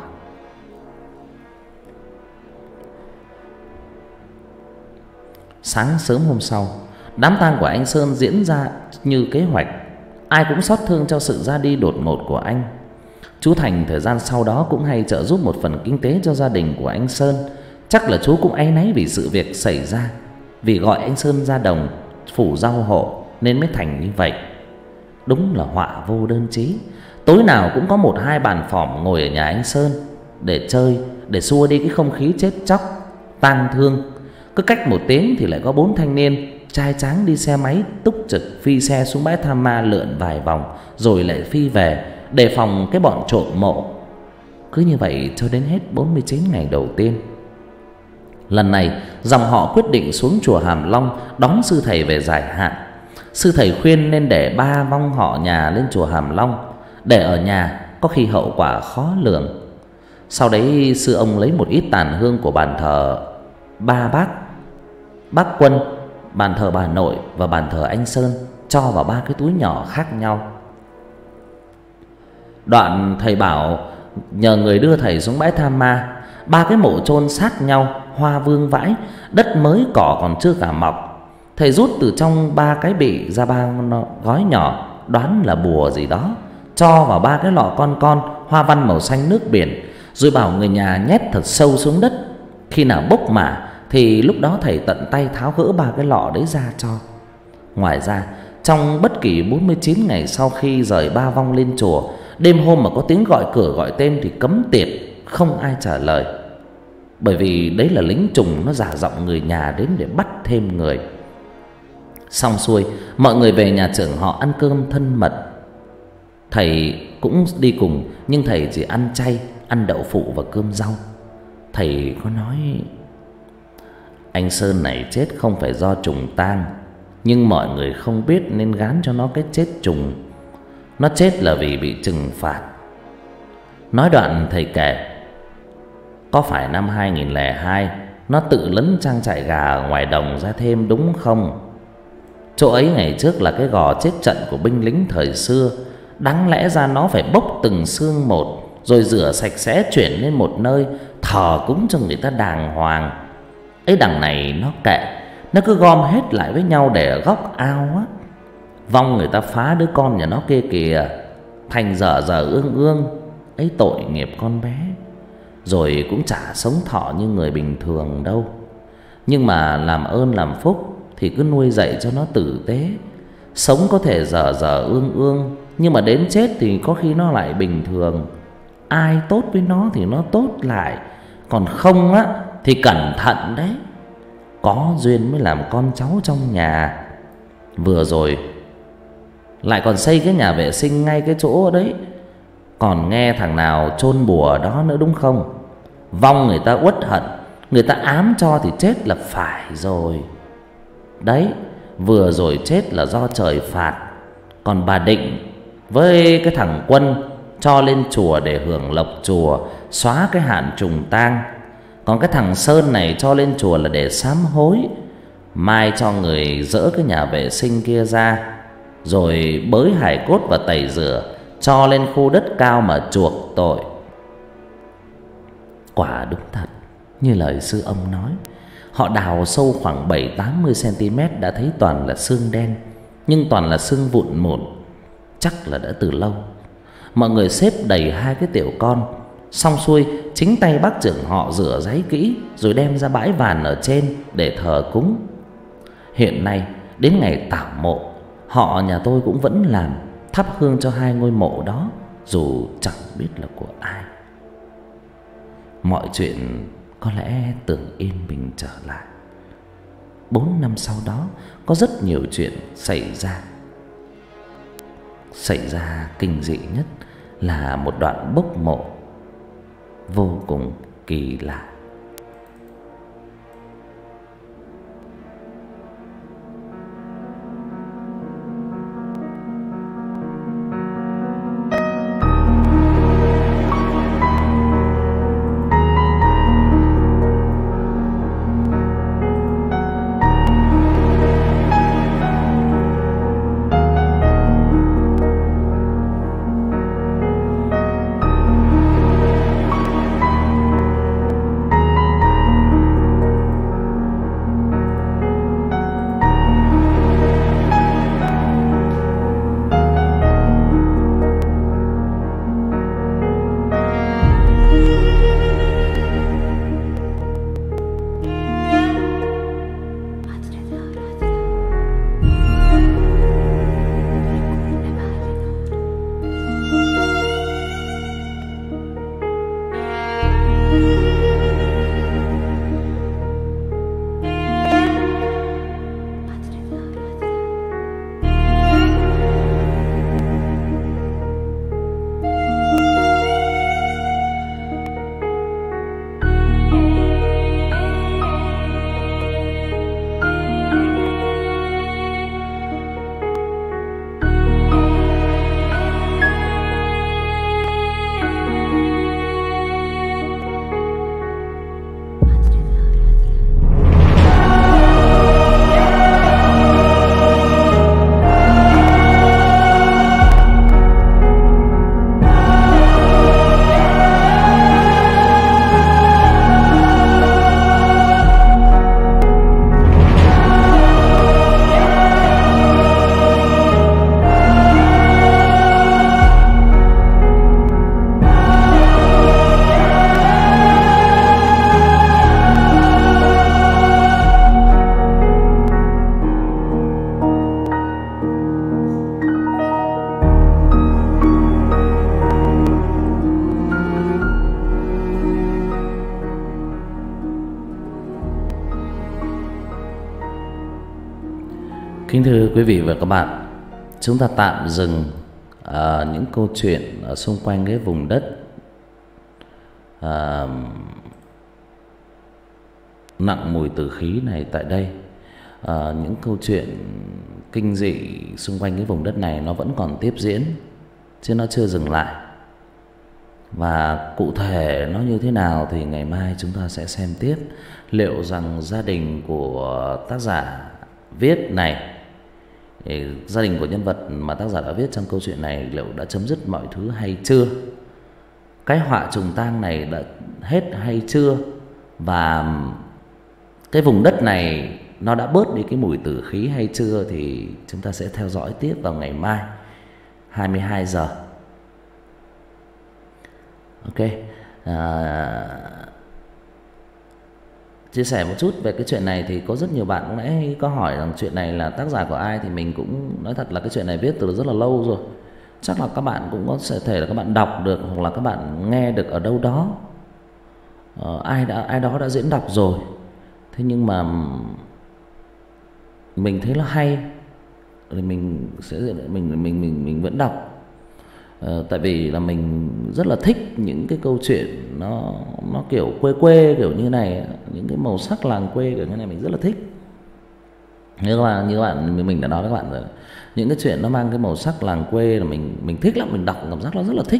Sáng sớm hôm sau, đám tang của anh Sơn diễn ra như kế hoạch. ai cũng xót thương cho sự ra đi đột ngột của anh. Chú Thành thời gian sau đó cũng hay trợ giúp một phần kinh tế cho gia đình của anh Sơn. Chắc là chú cũng áy náy vì sự việc xảy ra, vì gọi anh Sơn ra đồng phủ rau hộ nên mới thành như vậy. Đúng là họa vô đơn chí. Tối nào cũng có 1-2 bàn phỏm ngồi ở nhà anh Sơn để chơi, để xua đi cái không khí chết chóc tang thương. Cứ cách 1 tiếng thì lại có 4 thanh niên trai tráng đi xe máy túc trực phi xe xuống bãi Tham Ma lượn vài vòng rồi lại phi về, đề phòng cái bọn trộm mộ. Cứ như vậy cho đến hết 49 ngày đầu tiên. Lần này dòng họ quyết định xuống chùa Hàm Long đón sư thầy về giải hạn. Sư thầy khuyên nên để 3 vong họ nhà lên chùa Hàm Long, để ở nhà có khi hậu quả khó lường. Sau đấy sư ông lấy một ít tàn hương của bàn thờ ba bác Quân, bàn thờ bà nội và bàn thờ anh Sơn cho vào 3 cái túi nhỏ khác nhau. Đoạn thầy bảo nhờ người đưa thầy xuống bãi Tham Ma. 3 cái mộ chôn sát nhau, hoa vương vãi, đất mới cỏ còn chưa cả mọc. Thầy rút từ trong 3 cái bị ra 3 gói nhỏ, đoán là bùa gì đó, cho vào 3 cái lọ con hoa văn màu xanh nước biển, rồi bảo người nhà nhét thật sâu xuống đất. Khi nào bốc mả thì lúc đó thầy tận tay tháo gỡ 3 cái lọ đấy ra cho. Ngoài ra, trong bất kỳ 49 ngày sau khi rời 3 vong lên chùa, đêm hôm mà có tiếng gọi cửa gọi tên thì cấm tiệt, không ai trả lời. Bởi vì đấy là lính trùng nó giả giọng người nhà đến để bắt thêm người. Xong xuôi, mọi người về nhà trưởng họ ăn cơm thân mật. Thầy cũng đi cùng, nhưng thầy chỉ ăn chay, ăn đậu phụ và cơm rau. Thầy có nói: anh Sơn này chết không phải do trùng tang, nhưng mọi người không biết nên gán cho nó cái chết trùng. Nó chết là vì bị trừng phạt. Nói đoạn thầy kể: có phải năm 2002 nó tự lấn trang trại gà ở ngoài đồng ra thêm đúng không? Chỗ ấy ngày trước là cái gò chết trận của binh lính thời xưa. Đáng lẽ ra nó phải bốc từng xương một, rồi rửa sạch sẽ chuyển lên một nơi thờ cúng cho người ta đàng hoàng. Ấy đằng này nó kệ, nó cứ gom hết lại với nhau để ở góc ao á. Vong người ta phá đứa con nhà nó kia kìa, thành dở dở ương ương. Ấy tội nghiệp con bé. Rồi cũng chả sống thọ như người bình thường đâu. Nhưng mà làm ơn làm phúc thì cứ nuôi dạy cho nó tử tế. Sống có thể dở dở ương ương, nhưng mà đến chết thì có khi nó lại bình thường. Ai tốt với nó thì nó tốt lại, còn không á thì cẩn thận đấy. Có duyên mới làm con cháu trong nhà. Vừa rồi lại còn xây cái nhà vệ sinh ngay cái chỗ đấy. Còn nghe thằng nào chôn bùa ở đó nữa đúng không? Vong người ta uất hận, người ta ám cho thì chết là phải rồi. Đấy, vừa rồi chết là do trời phạt. Còn bà Định với cái thằng Quân cho lên chùa để hưởng lộc chùa, xóa cái hạn trùng tang. Còn cái thằng Sơn này cho lên chùa là để sám hối. Mai cho người dỡ cái nhà vệ sinh kia ra, rồi bới hài cốt và tẩy rửa, cho lên khu đất cao mà chuộc tội. Quả đúng thật như lời sư ông nói. Họ đào sâu khoảng 7-80 cm đã thấy toàn là xương đen, nhưng toàn là xương vụn mụn. Chắc là đã từ lâu. Mọi người xếp đầy 2 cái tiểu con. Xong xuôi, chính tay bác trưởng họ rửa giấy kỹ, rồi đem ra bãi vàn ở trên để thờ cúng. Hiện nay đến ngày tảo mộ, họ nhà tôi cũng vẫn làm, thắp hương cho 2 ngôi mộ đó, dù chẳng biết là của ai. Mọi chuyện có lẽ tưởng yên bình trở lại. 4 năm sau đó, có rất nhiều chuyện xảy ra. Xảy ra kinh dị nhất là một đoạn bốc mộ vô cùng kỳ lạ. Kính thưa quý vị và các bạn, chúng ta tạm dừng những câu chuyện ở xung quanh cái vùng đất nặng mùi tử khí này tại đây. Những câu chuyện kinh dị xung quanh cái vùng đất này nó vẫn còn tiếp diễn, chứ nó chưa dừng lại. Và cụ thể nó như thế nào thì ngày mai chúng ta sẽ xem tiếp. Liệu rằng gia đình của tác giả viết này, gia đình của nhân vật mà tác giả đã viết trong câu chuyện này, liệu đã chấm dứt mọi thứ hay chưa? Cái họa trùng tang này đã hết hay chưa? Và cái vùng đất này nó đã bớt đi cái mùi tử khí hay chưa? Thì chúng ta sẽ theo dõi tiếp vào ngày mai 22 giờ. Ok. Chia sẻ một chút về cái chuyện này thì có rất nhiều bạn cũng nãy có hỏi rằng chuyện này là tác giả của ai, thì mình cũng nói thật là cái chuyện này viết từ rất là lâu rồi. Chắc là các bạn cũng có thể là các bạn đọc được hoặc là các bạn nghe được ở đâu đó. Ai đó đã diễn đọc rồi. Thế nhưng mà mình thấy là hay thì mình sẽ mình vẫn đọc. Tại vì là mình rất là thích những cái câu chuyện nó kiểu quê quê kiểu như này, những cái màu sắc làng quê kiểu như này mình rất là thích. Như bạn mình đã nói với các bạn rồi, những cái chuyện nó mang cái màu sắc làng quê là mình thích lắm, mình đọc cảm giác nó rất là thích.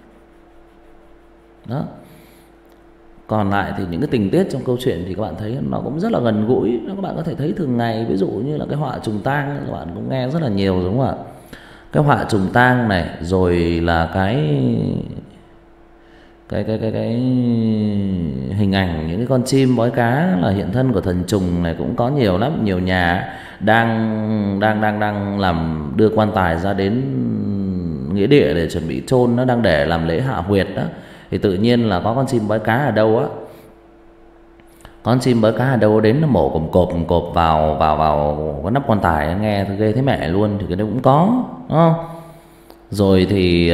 Đó. Còn lại thì những cái tình tiết trong câu chuyện thì các bạn thấy nó cũng rất là gần gũi, các bạn có thể thấy thường ngày. Ví dụ như là cái họa trùng tang, các bạn cũng nghe rất là nhiều đúng không ạ? Cái họa trùng tang này, rồi là cái hình ảnh những cái con chim bói cá là hiện thân của thần trùng này cũng có nhiều lắm. Nhiều nhà đang làm đưa quan tài ra đến nghĩa địa để chuẩn bị chôn, nó đang để làm lễ hạ huyệt đó, thì tự nhiên là có con chim bói cá ở đâu á, con chim bói cá ở đâu đến nó mổ cộp vào cái nắp quan tài, nghe ghê thấy mẹ luôn. Thì cái đấy cũng có, đúng không? Rồi thì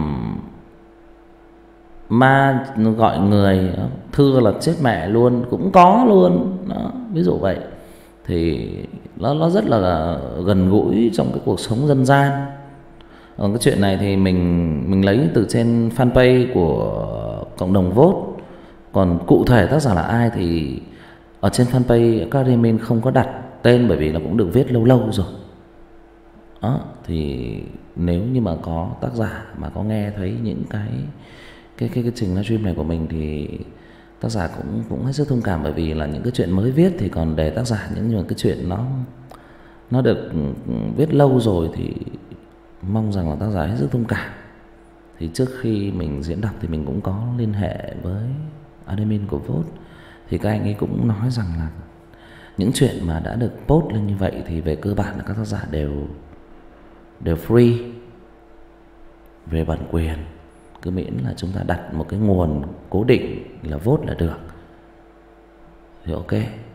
ma gọi người thưa là chết mẹ luôn, cũng có luôn đó, ví dụ vậy. Thì nó rất là gần gũi trong cái cuộc sống dân gian. Cái chuyện này thì mình lấy từ trên fanpage của cộng đồng Vote. Còn cụ thể tác giả là ai thì ở trên fanpage Academy không có đặt tên, bởi vì nó cũng được viết lâu rồi. Đó, thì nếu như mà có tác giả mà có nghe thấy những cái trình livestream này của mình thì tác giả cũng hết sức thông cảm, bởi vì là những cái chuyện mới viết thì còn để tác giả, những cái chuyện nó được viết lâu rồi thì mong rằng là tác giả hết sức thông cảm. Thì trước khi mình diễn đọc thì mình cũng có liên hệ với admin của Vote, thì các anh ấy cũng nói rằng là những chuyện mà đã được post lên như vậy thì về cơ bản là các tác giả đều free về bản quyền, cứ miễn là chúng ta đặt một cái nguồn cố định là Vote là được. Thì ok.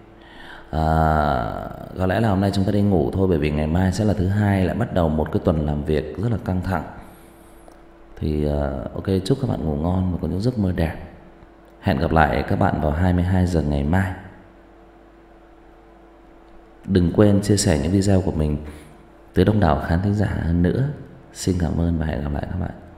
Có lẽ là hôm nay chúng ta đi ngủ thôi, bởi vì ngày mai sẽ là thứ hai, lại bắt đầu một cái tuần làm việc rất là căng thẳng. Thì ok, chúc các bạn ngủ ngon và có những giấc mơ đẹp. Hẹn gặp lại các bạn vào 22 giờ ngày mai. Đừng quên chia sẻ những video của mình tới đông đảo khán thính giả hơn nữa. Xin cảm ơn và hẹn gặp lại các bạn.